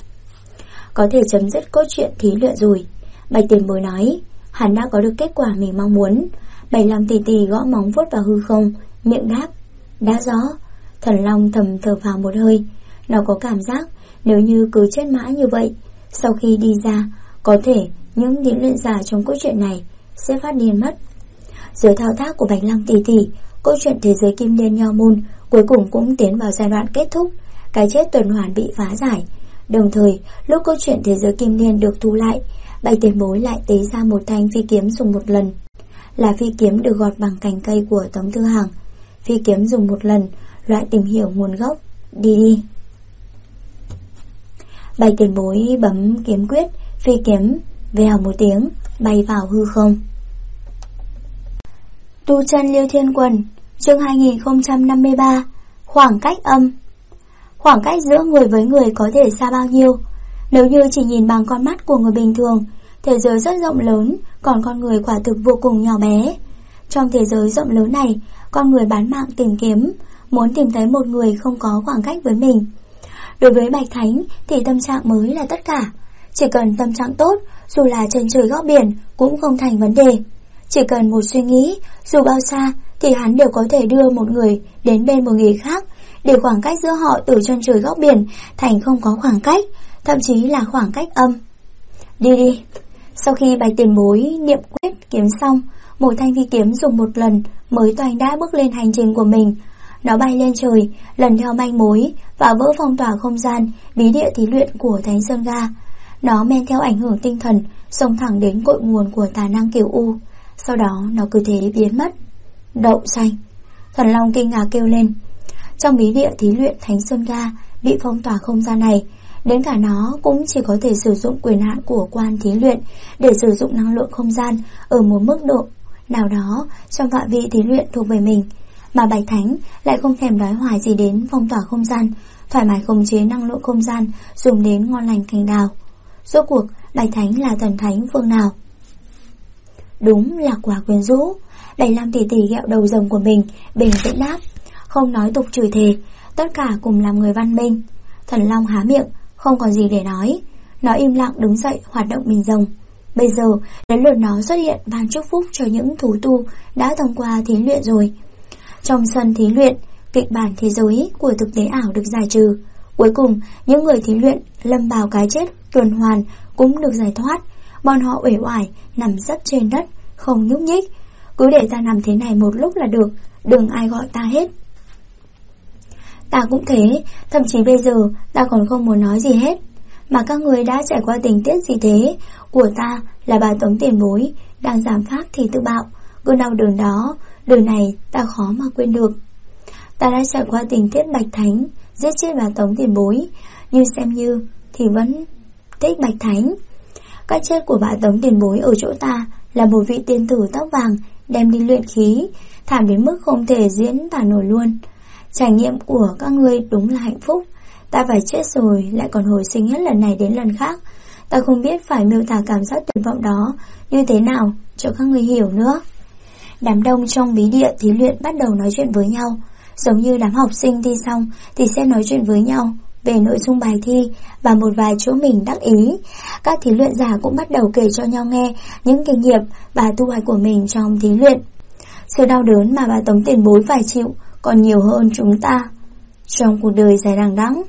Có thể chấm dứt cốt truyện thí luyện rồi, Bạch Tiền Bối nói. Hắn đã có được kết quả mình mong muốn. 75 tỷ tỷ gõ móng vuốt vào hư không, miệng đáp: đã rõ. Thần Long thầm thở phào một hơi. Nó có cảm giác nếu như cứ chết mãi như vậy, sau khi đi ra, có thể những thí luyện giả trong cốt truyện này sẽ phát điên mất. Dưới thao tác của Bạch Long tỷ tỷ, câu chuyện thế giới Kim Liên Nho Môn cuối cùng cũng tiến vào giai đoạn kết thúc. Cái chết tuần hoàn bị phá giải. Đồng thời, lúc câu chuyện thế giới Kim Liên được thu lại, Bạch Tiền Bối lại tế ra một thanh phi kiếm dùng một lần. Là phi kiếm được gọt bằng cành cây của Tống Thư Hàng. Phi kiếm dùng một lần, loại tìm hiểu nguồn gốc. Đi. Bạch Tiền Bối bấm kiếm quyết, phi kiếm vèo một tiếng bay vào hư không. Tu chân Liêu Thiên Quần, chương 2053. Khoảng cách âm. Khoảng cách giữa người với người có thể xa bao nhiêu? Nếu như chỉ nhìn bằng con mắt của người bình thường, thế giới rất rộng lớn, còn con người quả thực vô cùng nhỏ bé. Trong thế giới rộng lớn này, con người bán mạng tìm kiếm, muốn tìm thấy một người không có khoảng cách với mình. Đối với Bạch Thánh thì tâm trạng mới là tất cả. Chỉ cần tâm trạng tốt, dù là chân trời góc biển cũng không thành vấn đề. Chỉ cần một suy nghĩ, dù bao xa thì hắn đều có thể đưa một người đến bên một người khác, để khoảng cách giữa họ từ chân trời góc biển thành không có khoảng cách, thậm chí là khoảng cách âm. Đi đi. Sau khi Bạch tiền bối niệm quyết kiếm xong, một thanh phi kiếm dùng một lần mới toanh đã bước lên hành trình của mình. Nó bay lên trời, lần theo manh mối và vỡ phong tỏa không gian bí địa thí luyện của Thánh Sơn Ga. Nó men theo ảnh hưởng tinh thần, xông thẳng đến cội nguồn của tà năng Kiều U. Sau đó nó cứ thế biến mất. Đậu xanh. Thần Long kinh ngạc kêu lên. Trong bí địa thí luyện Thánh Sơn Ga bị phong tỏa không gian này, đến cả nó cũng chỉ có thể sử dụng quyền hạn của quan thí luyện để sử dụng năng lượng không gian ở một mức độ nào đó trong phạm vi thí luyện thuộc về mình. Mà Bạch Thánh lại không thèm đói hoài gì đến phong tỏa không gian, thoải mái khống chế năng lượng không gian dùng đến ngon lành cành đào. Rốt cuộc Bạch Thánh là thần thánh phương nào? Đúng là quả quyến rũ. Đẩy Lam tỷ tỷ ghẹo đầu rồng của mình, bền vững đáp, không nói tục chửi thề, tất cả cùng làm người văn minh. Thần Long há miệng, không còn gì để nói. Nó im lặng đứng dậy hoạt động mình rồng. Bây giờ đến lượt nó xuất hiện ban chúc phúc cho những thú tu đã thông qua thí luyện rồi. Trong sân thí luyện, kịch bản thế giới của thực tế ảo được giải trừ. Cuối cùng, những người thí luyện lâm vào cái chết tuần hoàn cũng được giải thoát. Bọn họ uể oải nằm sấp trên đất, không nhúc nhích. Cứ để ta nằm thế này một lúc là được, đừng ai gọi ta hết. Ta cũng thế, thậm chí bây giờ ta còn không muốn nói gì hết. Mà các người đã trải qua tình tiết gì thế? Của ta là bà Tống tiền bối đang giảm phát thì tự bạo. Cơn đau đớn đó, đời này ta khó mà quên được. Ta đã trải qua tình tiết Bạch Thánh giết chết bà Tống tiền bối, nhưng xem như thì vẫn thích Bạch Thánh. Cái chết của bà Tống tiền bối ở chỗ ta là một vị tiên tử tóc vàng đem đi luyện khí, thảm đến mức không thể diễn tả nổi luôn. Trải nghiệm của các ngươi đúng là hạnh phúc. Ta phải chết rồi lại còn hồi sinh hết lần này đến lần khác. Ta không biết phải miêu tả cảm giác tuyệt vọng đó như thế nào cho các ngươi hiểu nữa. Đám đông trong bí địa thí luyện bắt đầu nói chuyện với nhau, giống như đám học sinh thi xong thì sẽ nói chuyện với nhau về nội dung bài thi và một vài chỗ mình đắc ý. Các thí luyện giả cũng bắt đầu kể cho nhau nghe những kinh nghiệm và thu hoạch của mình trong thí luyện. Sự đau đớn mà bà Tống tiền bối phải chịu còn nhiều hơn chúng ta trong cuộc đời dài đằng đẵng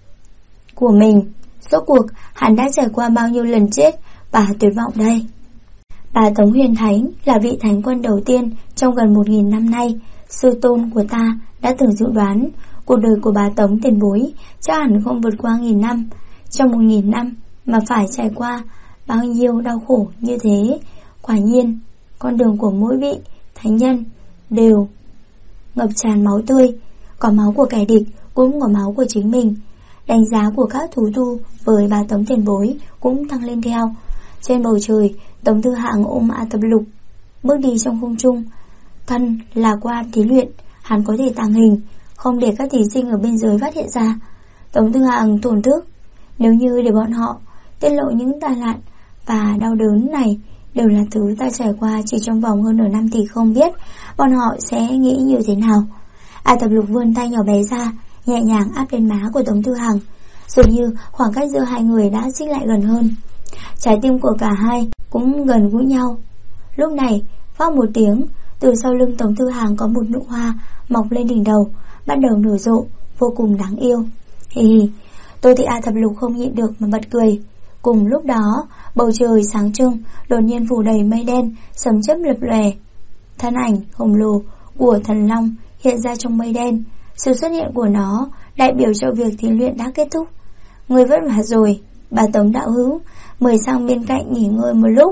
của mình. Rốt cuộc hắn đã trải qua bao nhiêu lần chết và tuyệt vọng đây. Bà Tống Huyền Thánh là vị thánh quân đầu tiên trong gần 1000 năm nay. Sư tôn của ta đã từng dự đoán cuộc đời của bà Tống tiền bối chắc hẳn không vượt qua 1000 năm. Trong 1000 năm mà phải trải qua bao nhiêu đau khổ như thế. Quả nhiên con đường của mỗi vị thánh nhân đều ngập tràn máu tươi. Có máu của kẻ địch, cũng có máu của chính mình. Đánh giá của các thú tu với bà Tống tiền bối cũng tăng lên theo. Trên bầu trời, Tống Thư Hạng ôm A Tập Lục bước đi trong không trung. Thân là quan thí luyện, hắn có thể tàng hình, không để các thí sinh ở bên dưới phát hiện ra. Tống Thư Hạng thổn thức, nếu như để bọn họ tiết lộ những tai nạn và đau đớn này đều là thứ ta trải qua chỉ trong vòng hơn nửa năm thì không biết bọn họ sẽ nghĩ như thế nào. A Tập Lục vươn tay nhỏ bé ra, nhẹ nhàng áp lên má của Tống Thư Hằng, dường như khoảng cách giữa hai người đã xích lại gần hơn. Trái tim của cả hai cũng gần gũi nhau. Lúc này, phóc một tiếng, từ sau lưng Tống Thư Hằng có một nụ hoa mọc lên đỉnh đầu, bắt đầu nở rộ, vô cùng đáng yêu. Hì hì, tôi thì A Thập Lục không nhịn được mà bật cười. Cùng lúc đó, bầu trời sáng trưng đột nhiên phủ đầy mây đen, sấm chớp lập lòe. Thân ảnh khổng lồ của thần long hiện ra trong mây đen. Sự xuất hiện của nó đại biểu cho việc thí luyện đã kết thúc. Người vất vả rồi, bà Tống đạo hữu, mời sang bên cạnh nghỉ ngơi một lúc.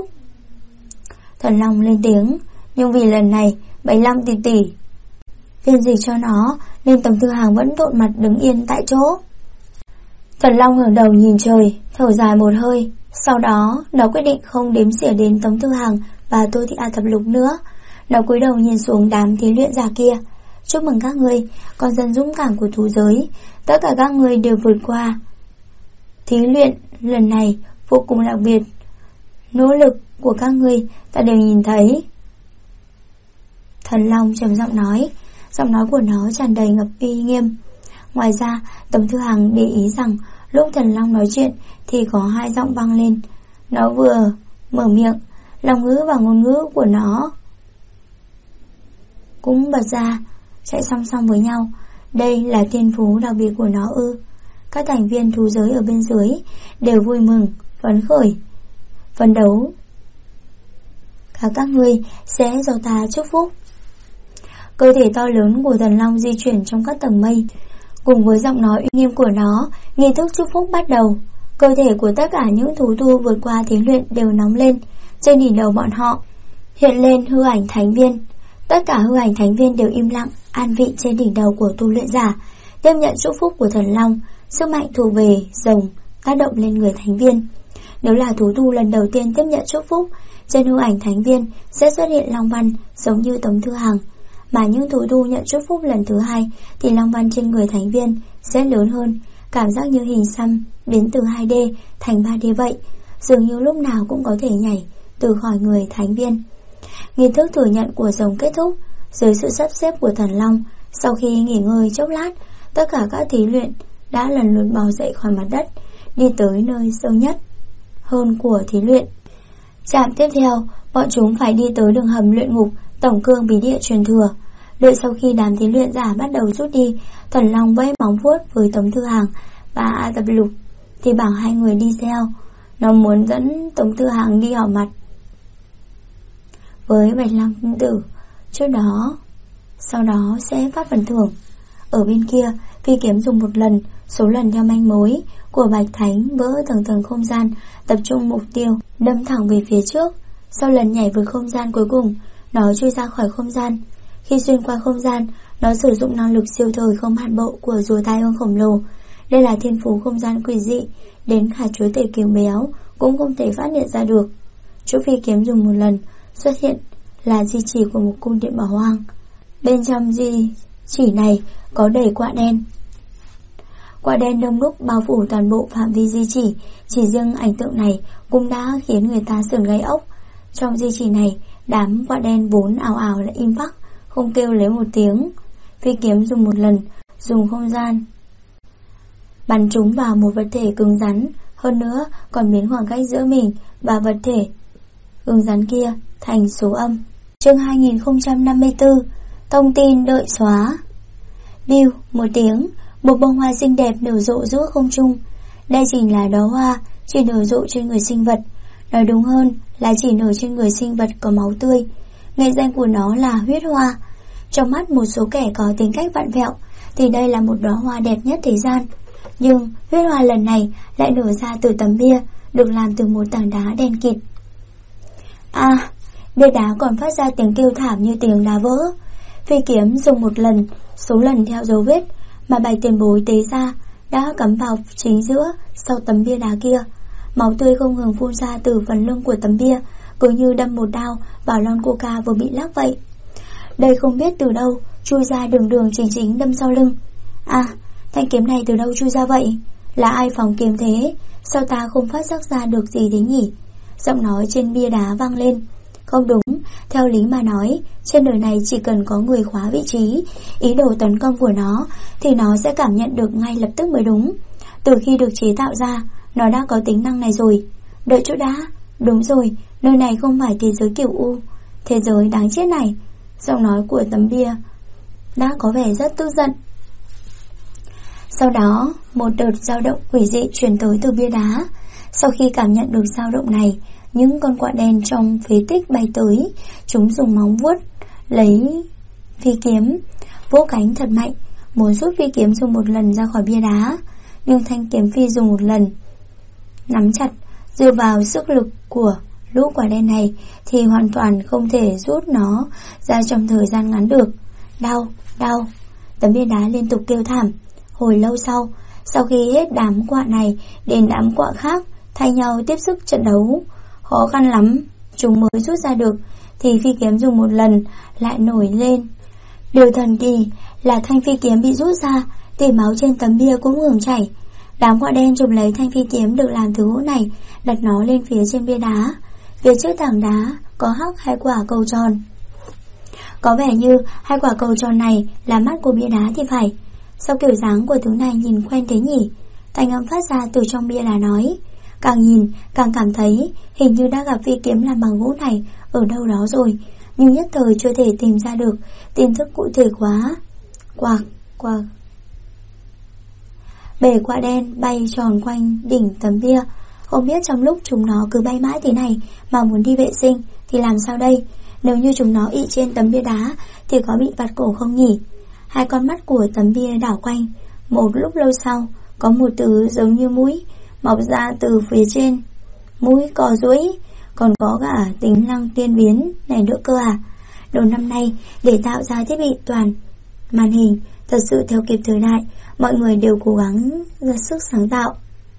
Thần long lên tiếng, nhưng vì lần này 75 tỷ tỷ phiên dịch cho nó nên Tống Thư Hàng vẫn thộn mặt đứng yên tại chỗ. Thần long ngẩng đầu nhìn trời, thở dài một hơi. Sau đó nó quyết định không đếm xỉa đến Tống Thư Hàng và Tô Thị A Thập Lục nữa. Nó cúi đầu nhìn xuống đám thí luyện giả kia. Chúc mừng các ngươi, con dân dũng cảm của thú giới. Tất cả các ngươi đều vượt qua thí luyện lần này vô cùng đặc biệt. Nỗ lực của các ngươi ta đều nhìn thấy. Thần long trầm giọng nói, giọng nói của nó tràn đầy ngập uy nghiêm. Ngoài ra, Tống Thư Hằng để ý rằng lúc thần long nói chuyện thì có hai giọng vang lên. Nó vừa mở miệng, lòng ngữ và ngôn ngữ của nó cũng bật ra, chạy song song với nhau. Đây là thiên phú đặc biệt của nó ư? Các thành viên thú giới ở bên dưới đều vui mừng, phấn khởi, phấn đấu. Các ngươi sẽ do ta chúc phúc. Cơ thể to lớn của thần long di chuyển trong các tầng mây. Cùng với giọng nói uy nghiêm của nó, nghi thức chúc phúc bắt đầu. Cơ thể của tất cả những thú tu vượt qua thí luyện đều nóng lên. Trên đỉnh đầu bọn họ hiện lên hư ảnh thánh viên. Tất cả hư ảnh thánh viên đều im lặng, an vị trên đỉnh đầu của tu luyện giả, tiếp nhận chúc phúc của thần long. Sức mạnh thuộc về rồng tác động lên người thánh viên. Nếu là thú tu lần đầu tiên tiếp nhận chúc phúc, trên hư ảnh thánh viên sẽ xuất hiện long văn giống như tấm thư hàng. Mà những thú tu nhận chúc phúc lần thứ hai thì long văn trên người thánh viên sẽ lớn hơn, cảm giác như hình xăm biến từ 2D thành 3D vậy, dường như lúc nào cũng có thể nhảy từ khỏi người thánh viên. Nghi thức thừa nhận của rồng kết thúc dưới sự sắp xếp của thần long. Sau khi nghỉ ngơi chốc lát, tất cả các thí luyện đã lần lượt bò dậy khỏi mặt đất, đi tới nơi sâu nhất hơn của thí luyện. Trạm tiếp theo, bọn chúng phải đi tới đường hầm luyện ngục tổng cương bí địa truyền thừa. Đợi sau khi đám thí luyện giả bắt đầu rút đi, thần long vẫy móng vuốt với tấm thư hàng và A Tập Lục thì bảo hai người đi theo. Nó muốn dẫn tấm thư hàng đi họp mặt với Bạch Long Công Tử trước đó, sau đó sẽ phát phần thưởng. Ở bên kia, phi kiếm dùng một lần, số lần theo manh mối của Bạch Thánh vỡ tầng không gian, tập trung mục tiêu, đâm thẳng về phía trước. Sau lần nhảy vượt không gian cuối cùng, nó chui ra khỏi không gian. Khi xuyên qua không gian, nó sử dụng năng lực siêu thời không hạn bộ của rùa tai ương khổng lồ. Đây là thiên phú không gian quỷ dị, đến cả chúa tể kiếm béo cũng không thể phát hiện ra được. Chỗ phi kiếm dùng một lần xuất hiện là di chỉ của một cung điện bảo hoang. Bên trong di chỉ này có đầy quạ đen. Quạ đen đông đúc bao phủ toàn bộ phạm vi di chỉ. Chỉ riêng ảnh tượng này cũng đã khiến người ta sởn gai ốc. Trong di chỉ này, đám quạ đen vốn ào ào lại im phắc, không kêu lấy một tiếng. Phi kiếm dùng một lần, dùng không gian bắn chúng vào một vật thể cứng rắn, hơn nữa còn biến khoảng cách giữa mình và vật thể cứng rắn kia thành số âm. Chương 2054, thông tin đợi xóa. Biu một tiếng, một bông hoa xinh đẹp nở rộ giữa không trung. Đây chính là đóa hoa chỉ nở rộ trên người sinh vật, nói đúng hơn là chỉ nở trên người sinh vật có máu tươi. Nghệ danh của nó là huyết hoa. Trong mắt một số kẻ có tính cách vặn vẹo thì đây là một đóa hoa đẹp nhất thế gian. Nhưng huyết hoa lần này lại nở ra từ tấm bia được làm từ một tảng đá đen kịt. Bia đá còn phát ra tiếng kêu thảm như tiếng đá vỡ. Phi kiếm dùng một lần, số lần theo dấu vết mà Bạch Tiền Bối tế ra đã cắm vào chính giữa sau tấm bia đá kia. Máu tươi không ngừng phun ra từ phần lưng của tấm bia, cứ như đâm một đao vào lon coca vừa bị lắc vậy. Đây không biết từ đâu chui ra đường chính đâm sau lưng. Thanh kiếm này từ đâu chui ra vậy? Là ai phóng kiếm thế? Sao ta không phát giác ra được gì thế nhỉ? Giọng nói trên bia đá vang lên. Không đúng, theo lý mà nói, trên đời này chỉ cần có người khóa vị trí, ý đồ tấn công của nó thì nó sẽ cảm nhận được ngay lập tức mới đúng. Từ khi được chế tạo ra, nó đã có tính năng này rồi. Đợi chút đã, đúng rồi, nơi này không phải thế giới kiểu U, thế giới đáng chết này. Giọng nói của tấm bia đã có vẻ rất tức giận. Sau đó, một đợt dao động quỷ dị truyền tới từ bia đá. Sau khi cảm nhận được dao động này, những con quạ đen trong phế tích bay tới. Chúng dùng móng vuốt lấy phi kiếm, vỗ cánh thật mạnh, muốn rút phi kiếm dùng một lần ra khỏi bia đá. Nhưng thanh kiếm phi dùng một lần nắm chặt, dựa vào sức lực của lũ quả đen này thì hoàn toàn không thể rút nó ra trong thời gian ngắn được. Đau. Tấm bia đá liên tục kêu thảm. Hồi lâu sau khi hết đám quạ này đến đám quạ khác thay nhau tiếp sức trận đấu, khó khăn lắm chúng mới rút ra được thì phi kiếm dùng một lần lại nổi lên. Điều thần kỳ là thanh phi kiếm bị rút ra thì máu trên tấm bia cũng ngừng chảy. Đám quạ đen chụp lấy thanh phi kiếm được làm từ gỗ này, đặt nó lên phía trên bia đá. Phía trước tảng đá có hắc hai quả cầu tròn. Có vẻ như hai quả cầu tròn này là mắt của bia đá thì phải. Sao kiểu dáng của thứ này nhìn quen thế nhỉ? Thanh âm phát ra từ trong bia đá nói. Càng nhìn càng cảm thấy hình như đã gặp phi kiếm làm bằng gỗ này ở đâu đó rồi, nhưng nhất thời chưa thể tìm ra được tin tức cụ thể quá. Quạc. Bể quạ đen bay tròn quanh đỉnh tấm bia. Không biết trong lúc chúng nó cứ bay mãi thế này mà muốn đi vệ sinh thì làm sao đây? Nếu như chúng nó ị trên tấm bia đá thì có bị vặt cổ không nhỉ? Hai con mắt của tấm bia đảo quanh. Một lúc lâu sau, có một thứ giống như mũi mọc ra từ phía trên. Mũi co duỗi, còn có cả tính năng tiên biến này nữa cơ à? Đầu năm nay, để tạo ra thiết bị toàn màn hình thật sự theo kịp thời đại, mọi người đều cố gắng ra sức sáng tạo.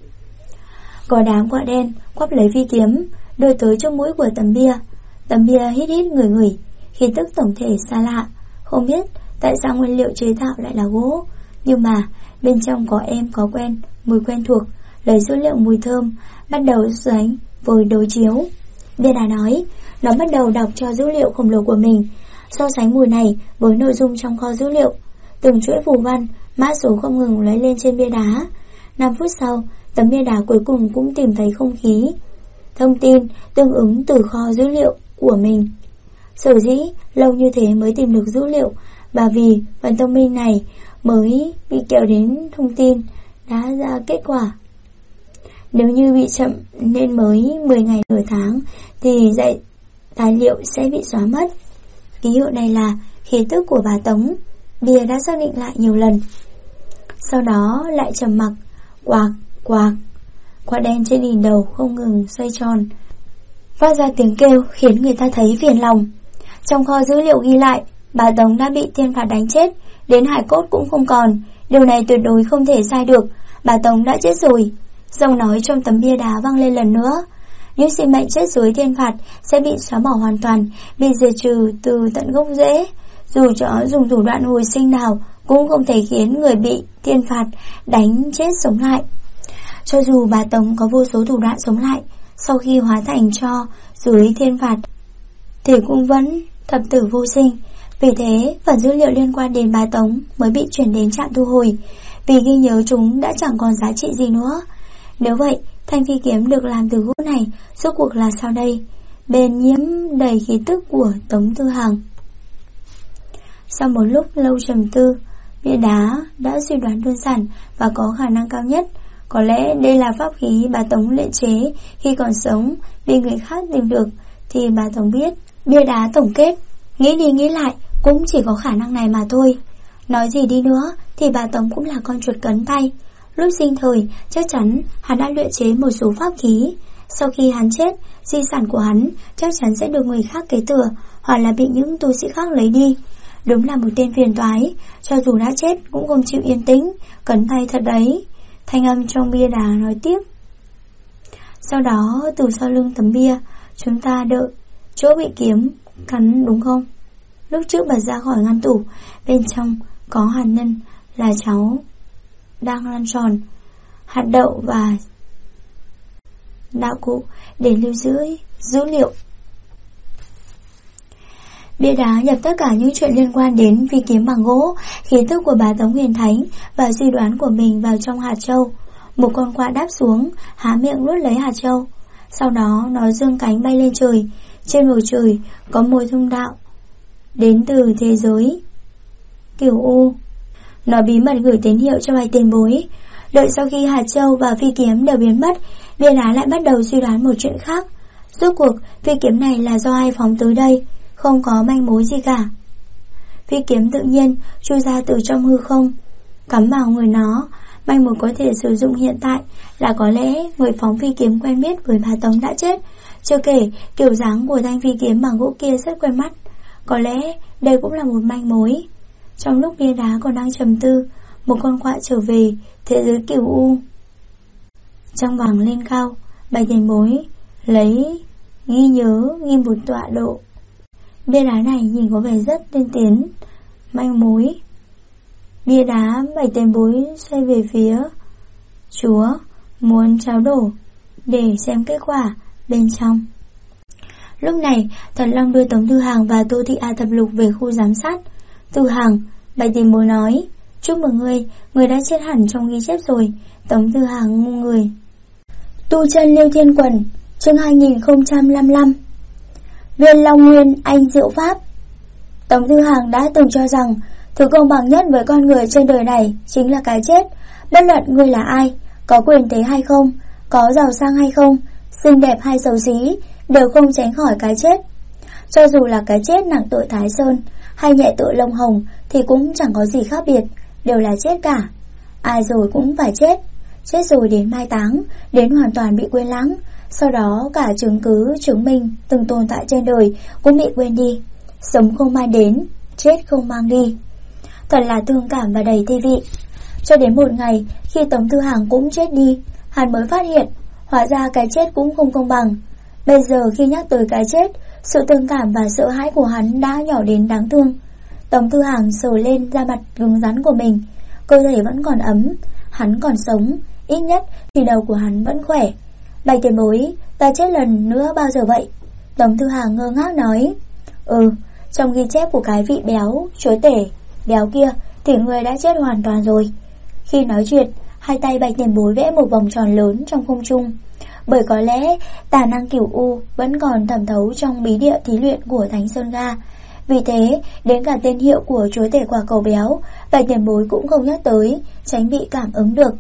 Có đám quạ đen quắp lấy phi kiếm, đưa tới trong mũi của tấm bia. Tấm bia hít hít ngửi, khí tức tổng thể xa lạ. Không biết tại sao nguyên liệu chế tạo lại là gỗ, nhưng mà bên trong có quen, mùi quen thuộc. Lấy dữ liệu mùi thơm, bắt đầu đánh với đối chiếu. Bia đá nói, nó bắt đầu đọc cho dữ liệu khổng lồ của mình, so sánh mùi này với nội dung trong kho dữ liệu. Từng chuỗi phù văn, mã số không ngừng lấy lên trên bia đá. 5 phút sau, tấm bia đá cuối cùng cũng tìm thấy không khí, thông tin tương ứng từ kho dữ liệu của mình. Sở dĩ lâu như thế mới tìm được dữ liệu, và vì phần thông minh này mới bị kéo đến thông tin đã ra kết quả. Nếu như bị chậm nên mới 10 ngày nửa tháng thì dạy tài liệu sẽ bị xóa mất. Ký hiệu này là khí tức của bà Tống. Bia đã xác định lại nhiều lần. Sau đó lại trầm mặc. Quạc, quạc. Quả đen trên đỉnh đầu không ngừng xoay tròn, phát ra tiếng kêu khiến người ta thấy phiền lòng. Trong kho dữ liệu ghi lại, bà Tống đã bị thiên phạt đánh chết, đến hải cốt cũng không còn. Điều này tuyệt đối không thể sai được. Bà Tống đã chết rồi. Giọng nói trong tấm bia đá vang lên lần nữa. Những sinh mệnh chết dưới thiên phạt sẽ bị xóa bỏ hoàn toàn, bị diệt trừ từ tận gốc rễ. Dù cho dùng thủ đoạn hồi sinh nào cũng không thể khiến người bị thiên phạt đánh chết sống lại. Cho dù bà Tống có vô số thủ đoạn sống lại, sau khi hóa thành tro dưới thiên phạt thì cũng vẫn thập tử vô sinh. Vì thế, phần dữ liệu liên quan đến bà Tống mới bị chuyển đến trạm thu hồi, vì ghi nhớ chúng đã chẳng còn giá trị gì nữa. Nếu vậy, thanh phi kiếm được làm từ gỗ này rốt cuộc là sao đây? Bên nhiễm đầy khí tức của Tống Tư Hằng. Sau một lúc lâu trầm tư, bia đá đã suy đoán đơn giản và có khả năng cao nhất. Có lẽ đây là pháp khí bà Tống luyện chế khi còn sống, bị người khác tìm được thì bà Tống biết. Bia đá tổng kết, nghĩ đi nghĩ lại cũng chỉ có khả năng này mà thôi. Nói gì đi nữa thì bà Tống cũng là con chuột cấn tay. Lúc sinh thời chắc chắn hắn đã luyện chế một số pháp khí. Sau khi hắn chết, di sản của hắn chắc chắn sẽ được người khác kế thừa, hoặc là bị những tu sĩ khác lấy đi. Đúng là một tên phiền toái, cho dù đã chết cũng không chịu yên tĩnh. Cấn tay thật đấy. Thanh âm trong bia đá nói tiếp. Sau đó từ sau lưng tấm bia, chúng ta đợi chỗ bị kiếm cắn đúng không? Lúc trước bật ra khỏi ngăn tủ, bên trong có hạt nhân là cháu đang lăn tròn, hạt đậu và đạo cụ để lưu giữ dữ liệu. Bia đá nhập tất cả những chuyện liên quan đến phi kiếm bằng gỗ, khí tức của bà Tống Huyền Thánh và suy đoán của mình vào trong hạt châu. Một con quạ đáp xuống, há miệng nuốt lấy hạt châu. Sau đó nó giương cánh bay lên trời. Trên bầu trời có một thông đạo đến từ thế giới Cửu U. Nó bí mật gửi tín hiệu cho bạch tiền bối. Đợi sau khi hạt châu và phi kiếm đều biến mất, bia đá lại bắt đầu suy đoán một chuyện khác. Rốt cuộc phi kiếm này là do ai phóng tới đây? Không có manh mối gì cả. Phi kiếm tự nhiên chui ra từ trong hư không, cắm vào người nó. Manh mối có thể sử dụng hiện tại là có lẽ người phóng phi kiếm quen biết với bà Tống đã chết. Chưa kể kiểu dáng của thanh phi kiếm bằng gỗ kia rất quen mắt. Có lẽ đây cũng là một manh mối. Trong lúc bia đá còn đang trầm tư, một con quạ trở về thế giới Cửu U. Trong bảng lên cao, bạch tiền bối lấy ghi nhớ ghi một tọa độ. Bia đá này nhìn có vẻ rất tiên tiến. Manh mối. Bia đá bạch tiền bối xoay về phía chúa, muốn trao đổi để xem kết quả bên trong. Lúc này Thần Long đưa Tống Tư Hằng và Tô Thị A Thập Lục về khu giám sát. Tư Hằng, bạch tiền bối nói, chúc mừng người đã chết hẳn trong ghi chép rồi. Tống Tư Hằng ngu người. Tu chân Liêu Thiên Quần, chương 2055. Viên Long Nguyên Anh Diệu Pháp. Tống Tư Hằng đã từng cho rằng Thứ công bằng nhất với con người trên đời này chính là cái chết. Bất luận ngươi là ai, có quyền thế hay không, có giàu sang hay không, xinh đẹp hay xấu xí, đều không tránh khỏi cái chết. Cho dù là cái chết nặng tội Thái Sơn hay nhẹ tội lông hồng thì cũng chẳng có gì khác biệt, đều là chết cả. Ai rồi cũng phải chết. Chết rồi đến mai táng, đến hoàn toàn bị quên lãng. Sau đó cả chứng cứ chứng minh từng tồn tại trên đời cũng bị quên đi. Sống không mang đến, chết không mang đi. Thật là thương cảm và đầy thi vị. Cho đến một ngày, khi Tống Thư Hàng cũng chết đi, hắn mới phát hiện hóa ra cái chết cũng không công bằng. Bây giờ khi nhắc tới cái chết, sự thương cảm và sợ hãi của hắn đã nhỏ đến đáng thương. Tống Thư Hàng sờ lên da mặt cứng rắn của mình. Cơ thể vẫn còn ấm, hắn còn sống. Ít nhất thì đầu của hắn vẫn khỏe. Bạch tiền bối, ta chết lần nữa bao giờ vậy? Tống Thư Hàng ngơ ngác nói. Trong ghi chép của cái vị béo, chúa tể béo kia thì người đã chết hoàn toàn rồi. Khi nói chuyện, hai tay Bạch tiền bối vẽ một vòng tròn lớn trong không trung. Bởi có lẽ tà năng cửu u vẫn còn thẩm thấu trong bí địa thí luyện của Thánh Sơn Ga. Vì thế, đến cả tên hiệu của chúa tể quả cầu béo, Bạch tiền bối cũng không nhắc tới, tránh bị cảm ứng được.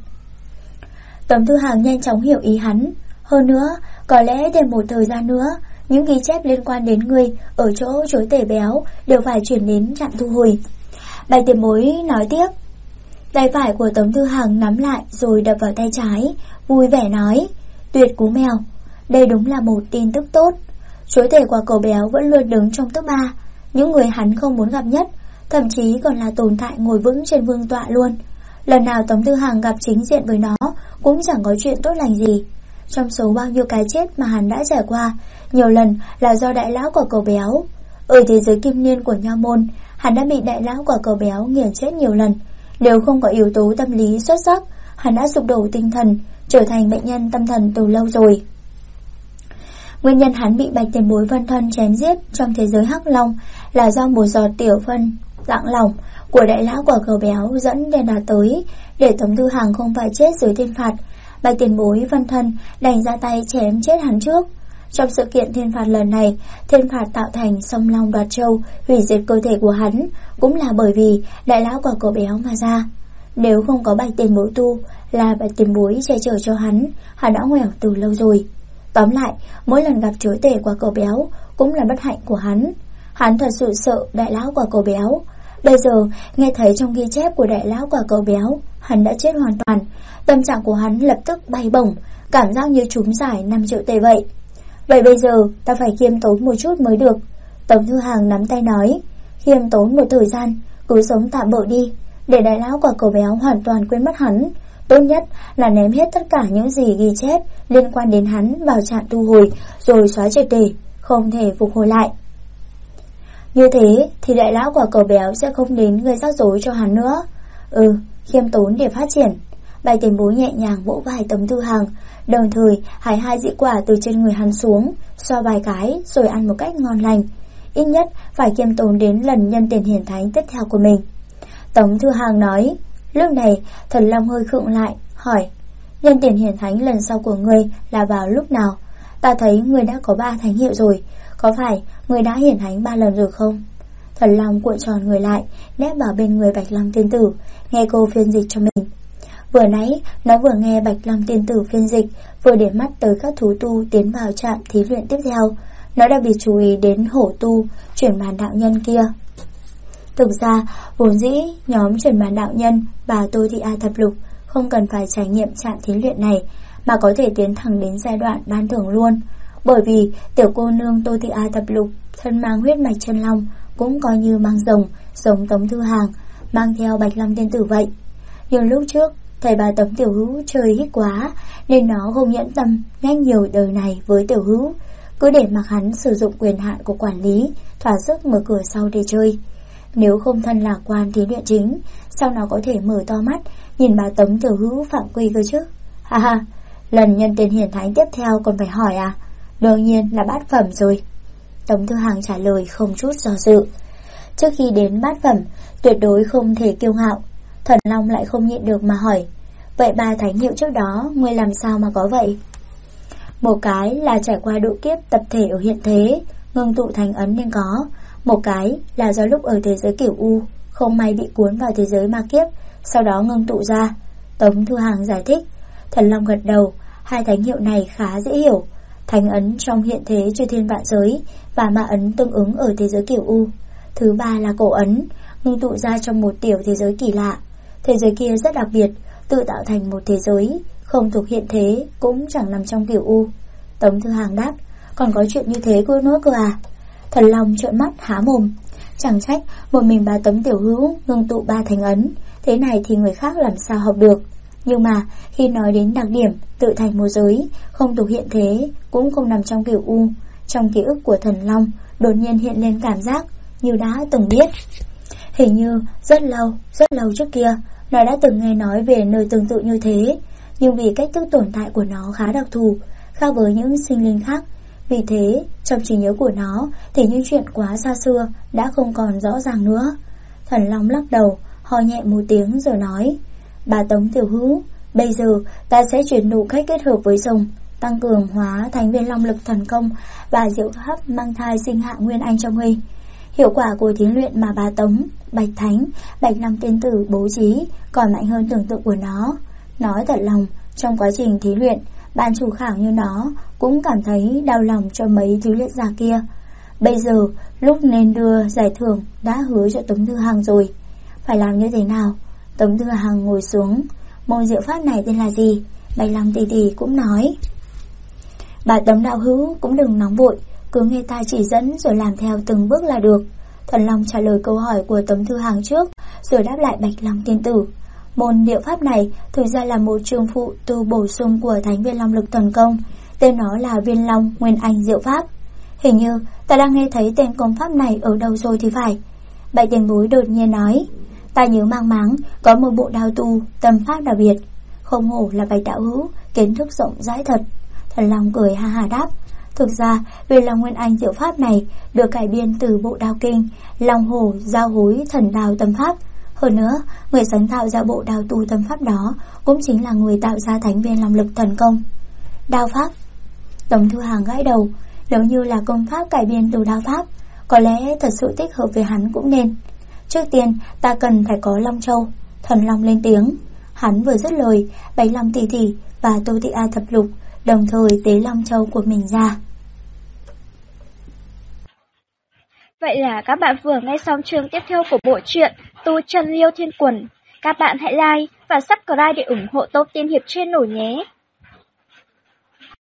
Tống Thư Hàng nhanh chóng hiểu ý hắn. Hơn nữa, có lẽ thêm một thời gian nữa, những ghi chép liên quan đến người ở chỗ chúa tể béo đều phải chuyển đến trạm thu hồi. Bạch tiền bối nói tiếp. Tay phải của Tống Thư Hàng nắm lại rồi đập vào tay trái, vui vẻ nói. Tuyệt cú mèo, đây đúng là một tin tức tốt. Chúa tể quả cầu béo vẫn luôn đứng trong top 3, những người hắn không muốn gặp nhất, thậm chí còn là tồn tại ngồi vững trên vương tọa luôn. Lần nào Tống Thư Hàng gặp chính diện với nó cũng chẳng có chuyện tốt lành gì. Trong số bao nhiêu cái chết mà hắn đã trải qua, nhiều lần là do đại lão quả cầu béo. Ở thế giới kim niên của Nho môn, hắn đã bị đại lão quả cầu béo nghiền chết nhiều lần. Nếu không có yếu tố tâm lý xuất sắc, hắn đã sụp đổ tinh thần, trở thành bệnh nhân tâm thần từ lâu rồi. Nguyên nhân hắn bị Bạch tiền bối phân thân chém giết trong thế giới Hắc Long là do một giọt tiểu phân dạng lỏng của đại lão quả cầu béo dẫn đen đạt tới, để Tống Thư Hàng không phải chết dưới thiên phạt. Bạch tiền bối phân thân đành ra tay chém chết hắn trước. Trong sự kiện thiên phạt lần này, thiên phạt tạo thành song long đoạt châu, hủy diệt cơ thể của hắn, cũng là bởi vì đại lão quả cầu béo mà ra. Nếu không có Bạch tiền bối tu, là Bạch tiền bối che chở cho hắn đã ngoẻo từ lâu rồi. Tóm lại, mỗi lần gặp chúa tể quả cầu béo cũng là bất hạnh của hắn. Hắn thật sự sợ đại lão quả cầu béo. Bây giờ nghe thấy trong ghi chép của đại lão quả cầu béo hắn đã chết hoàn toàn, tâm trạng của hắn lập tức bay bổng, cảm giác như trúng giải 5 triệu tệ vậy. Vậy bây giờ ta phải khiêm tốn một chút mới được. Tống Thư Hàng nắm tay nói. Khiêm tốn một thời gian, cứ sống tạm bợ đi, để đại lão quả cầu béo hoàn toàn quên mất hắn. Tốt nhất là ném hết tất cả những gì ghi chép liên quan đến hắn vào trạm thu hồi, rồi xóa triệt để, không thể phục hồi lại. Như thế thì đại lão quả cầu béo sẽ không đến gây rắc rối cho hắn nữa. Khiêm tốn để phát triển. Bạch tiền bối nhẹ nhàng vỗ vai Tống Thư Hàng, đồng thời hái 2 dị quả từ trên người hắn xuống, xoa vài cái rồi ăn một cách ngon lành. Ít nhất phải khiêm tốn đến lần nhân tiền hiển thánh tiếp theo của mình. Tống Thư Hàng nói. Lúc này Thần Long hơi khựng lại, hỏi. Nhân tiền hiển thánh lần sau của ngươi là vào lúc nào? Ta thấy ngươi đã có 3 thánh hiệu rồi, có phải ngươi đã hiển thánh 3 lần rồi không? Thần Long cuộn tròn người lại, nép vào bên người Bạch Long tiên tử, nghe cô phiên dịch cho mình. Vừa nãy nó vừa nghe Bạch Long tiên tử phiên dịch, vừa để mắt tới các thú tu tiến vào trạm thí luyện tiếp theo. Nó đặc biệt chú ý đến hổ tu chuyển bàn đạo nhân kia. Thực ra vốn dĩ nhóm chuyển bàn đạo nhân và Tôi Thị A Thập Lục không cần phải trải nghiệm trạm thí luyện này, mà có thể tiến thẳng đến giai đoạn ban thưởng luôn. Bởi vì tiểu cô nương Tôi Thị A Thập Lục thân mang huyết mạch chân long, cũng coi như mang rồng, giống Tống Thư Hàng mang theo Bạch Long tiên tử vậy. Nhưng lúc trước thầy bà Tống Tiểu Hữu chơi hít quá, nên nó không nhẫn tâm nhắc nhiều đời này với Tiểu Hữu, cứ để mặc hắn sử dụng quyền hạn của quản lý, thỏa sức mở cửa sau để chơi. Nếu không thân là quan thí luyện chính, sao nó có thể mở to mắt nhìn bà Tống Tiểu Hữu phạm quy cơ chứ? Lần nhân tiền hiển thánh tiếp theo còn phải hỏi à? Đương nhiên là bát phẩm rồi. Tống Thư Hàng trả lời không chút do dự. Trước khi đến bát phẩm, tuyệt đối không thể kiêu ngạo. Thần Long lại không nhịn được mà hỏi. Vậy 3 thánh hiệu trước đó ngươi làm sao mà có vậy? Một cái là trải qua độ kiếp tập thể ở hiện thế, ngưng tụ thành ấn nên có. Một cái là do lúc ở thế giới Cửu U không may bị cuốn vào thế giới ma kiếp, sau đó ngưng tụ ra. Tống Thư Hàng giải thích. Thần Long gật đầu, hai thánh hiệu này khá dễ hiểu. Thánh ấn trong hiện thế chư thiên vạn giới và ma ấn tương ứng ở thế giới Cửu U. Thứ ba là cổ ấn, ngưng tụ ra trong một tiểu thế giới kỳ lạ. Thế giới kia rất đặc biệt, tự tạo thành một thế giới, không thuộc hiện thế, cũng chẳng nằm trong Cửu U. Tống Thư Hàng đáp, còn có chuyện như thế nữa cơ à? Thần Long trợn mắt há mồm. Chẳng trách một mình bà Tống tiểu hữu ngưng tụ 3 thánh ấn, thế này thì người khác làm sao học được. Nhưng mà khi nói đến đặc điểm tự thành một giới, không thuộc hiện thế, cũng không nằm trong Cửu U, trong ký ức của Thần Long đột nhiên hiện lên cảm giác như đã từng biết. Hình như rất lâu trước kia nó đã từng nghe nói về nơi tương tự như thế, nhưng vì cách thức tồn tại của nó khá đặc thù, khác với những sinh linh khác. Vì thế, trong trí nhớ của nó thì những chuyện quá xa xưa đã không còn rõ ràng nữa. Thần Long lắc đầu, ho nhẹ một tiếng rồi nói, bà Tống tiểu hữu, bây giờ ta sẽ chuyển đủ cách kết hợp với rồng, tăng cường hóa thành viên long lực thần công và diệu pháp mang thai sinh hạ nguyên anh cho ngươi. Hiệu quả của thí luyện mà bà Tống, Bạch Thánh, Bạch Long tiên tử bố trí còn mạnh hơn tưởng tượng của nó. Nói thật lòng, trong quá trình thí luyện, ban chủ khảo như nó cũng cảm thấy đau lòng cho mấy thí luyện giả kia. Bây giờ, lúc nên đưa giải thưởng đã hứa cho Tống Thư Hàng rồi. Phải làm như thế nào? Tống Thư Hàng ngồi xuống. Môn diệu pháp này tên là gì? Bạch Long tỷ tỷ cũng nói. Bà Tống đạo hữu cũng đừng nóng vội, cứ nghe ta chỉ dẫn rồi làm theo từng bước là được. Thần Long trả lời câu hỏi của Tống Thư Hàng trước, rồi đáp lại Bạch Long tiên tử. Môn diệu pháp này thực ra là một chương phụ tu bổ sung của Thánh Viên Long lực thần công, tên nó là Viên Long Nguyên Anh diệu pháp. Hình như ta đang nghe thấy tên công pháp này ở đâu rồi thì phải. Bạch tiền bối đột nhiên nói, ta nhớ mang máng có một bộ đao tu tâm pháp đặc biệt. Không hổ là Bạch đạo hữu, kiến thức rộng rãi thật. Thần Long cười ha ha đáp, thực ra Viên Long Nguyên Anh diệu pháp này được cải biên từ bộ đao kinh Long Hổ Giao Hối Thần Đao tâm pháp. Hơn nữa, người sáng tạo ra bộ đao tu tâm pháp đó cũng chính là người tạo ra Thánh Viên Long lực thần công. Đao pháp? Tống Thư Hàng gãi đầu, nếu như là công pháp cải biên từ đao pháp, có lẽ thật sự thích hợp với hắn cũng nên. Trước tiên, ta cần phải có Long Châu. Thần Long lên tiếng. Hắn vừa dứt lời, Bạch Long tỷ tỷ và Tô Thị A thập lục đồng thời tế Long Châu của mình ra. Vậy là các bạn vừa nghe xong chương tiếp theo của bộ truyện Tu Chân Liêu Thiên Quần. Các bạn hãy like và subscribe để ủng hộ Tô Tiên Hiệp Channel nhé.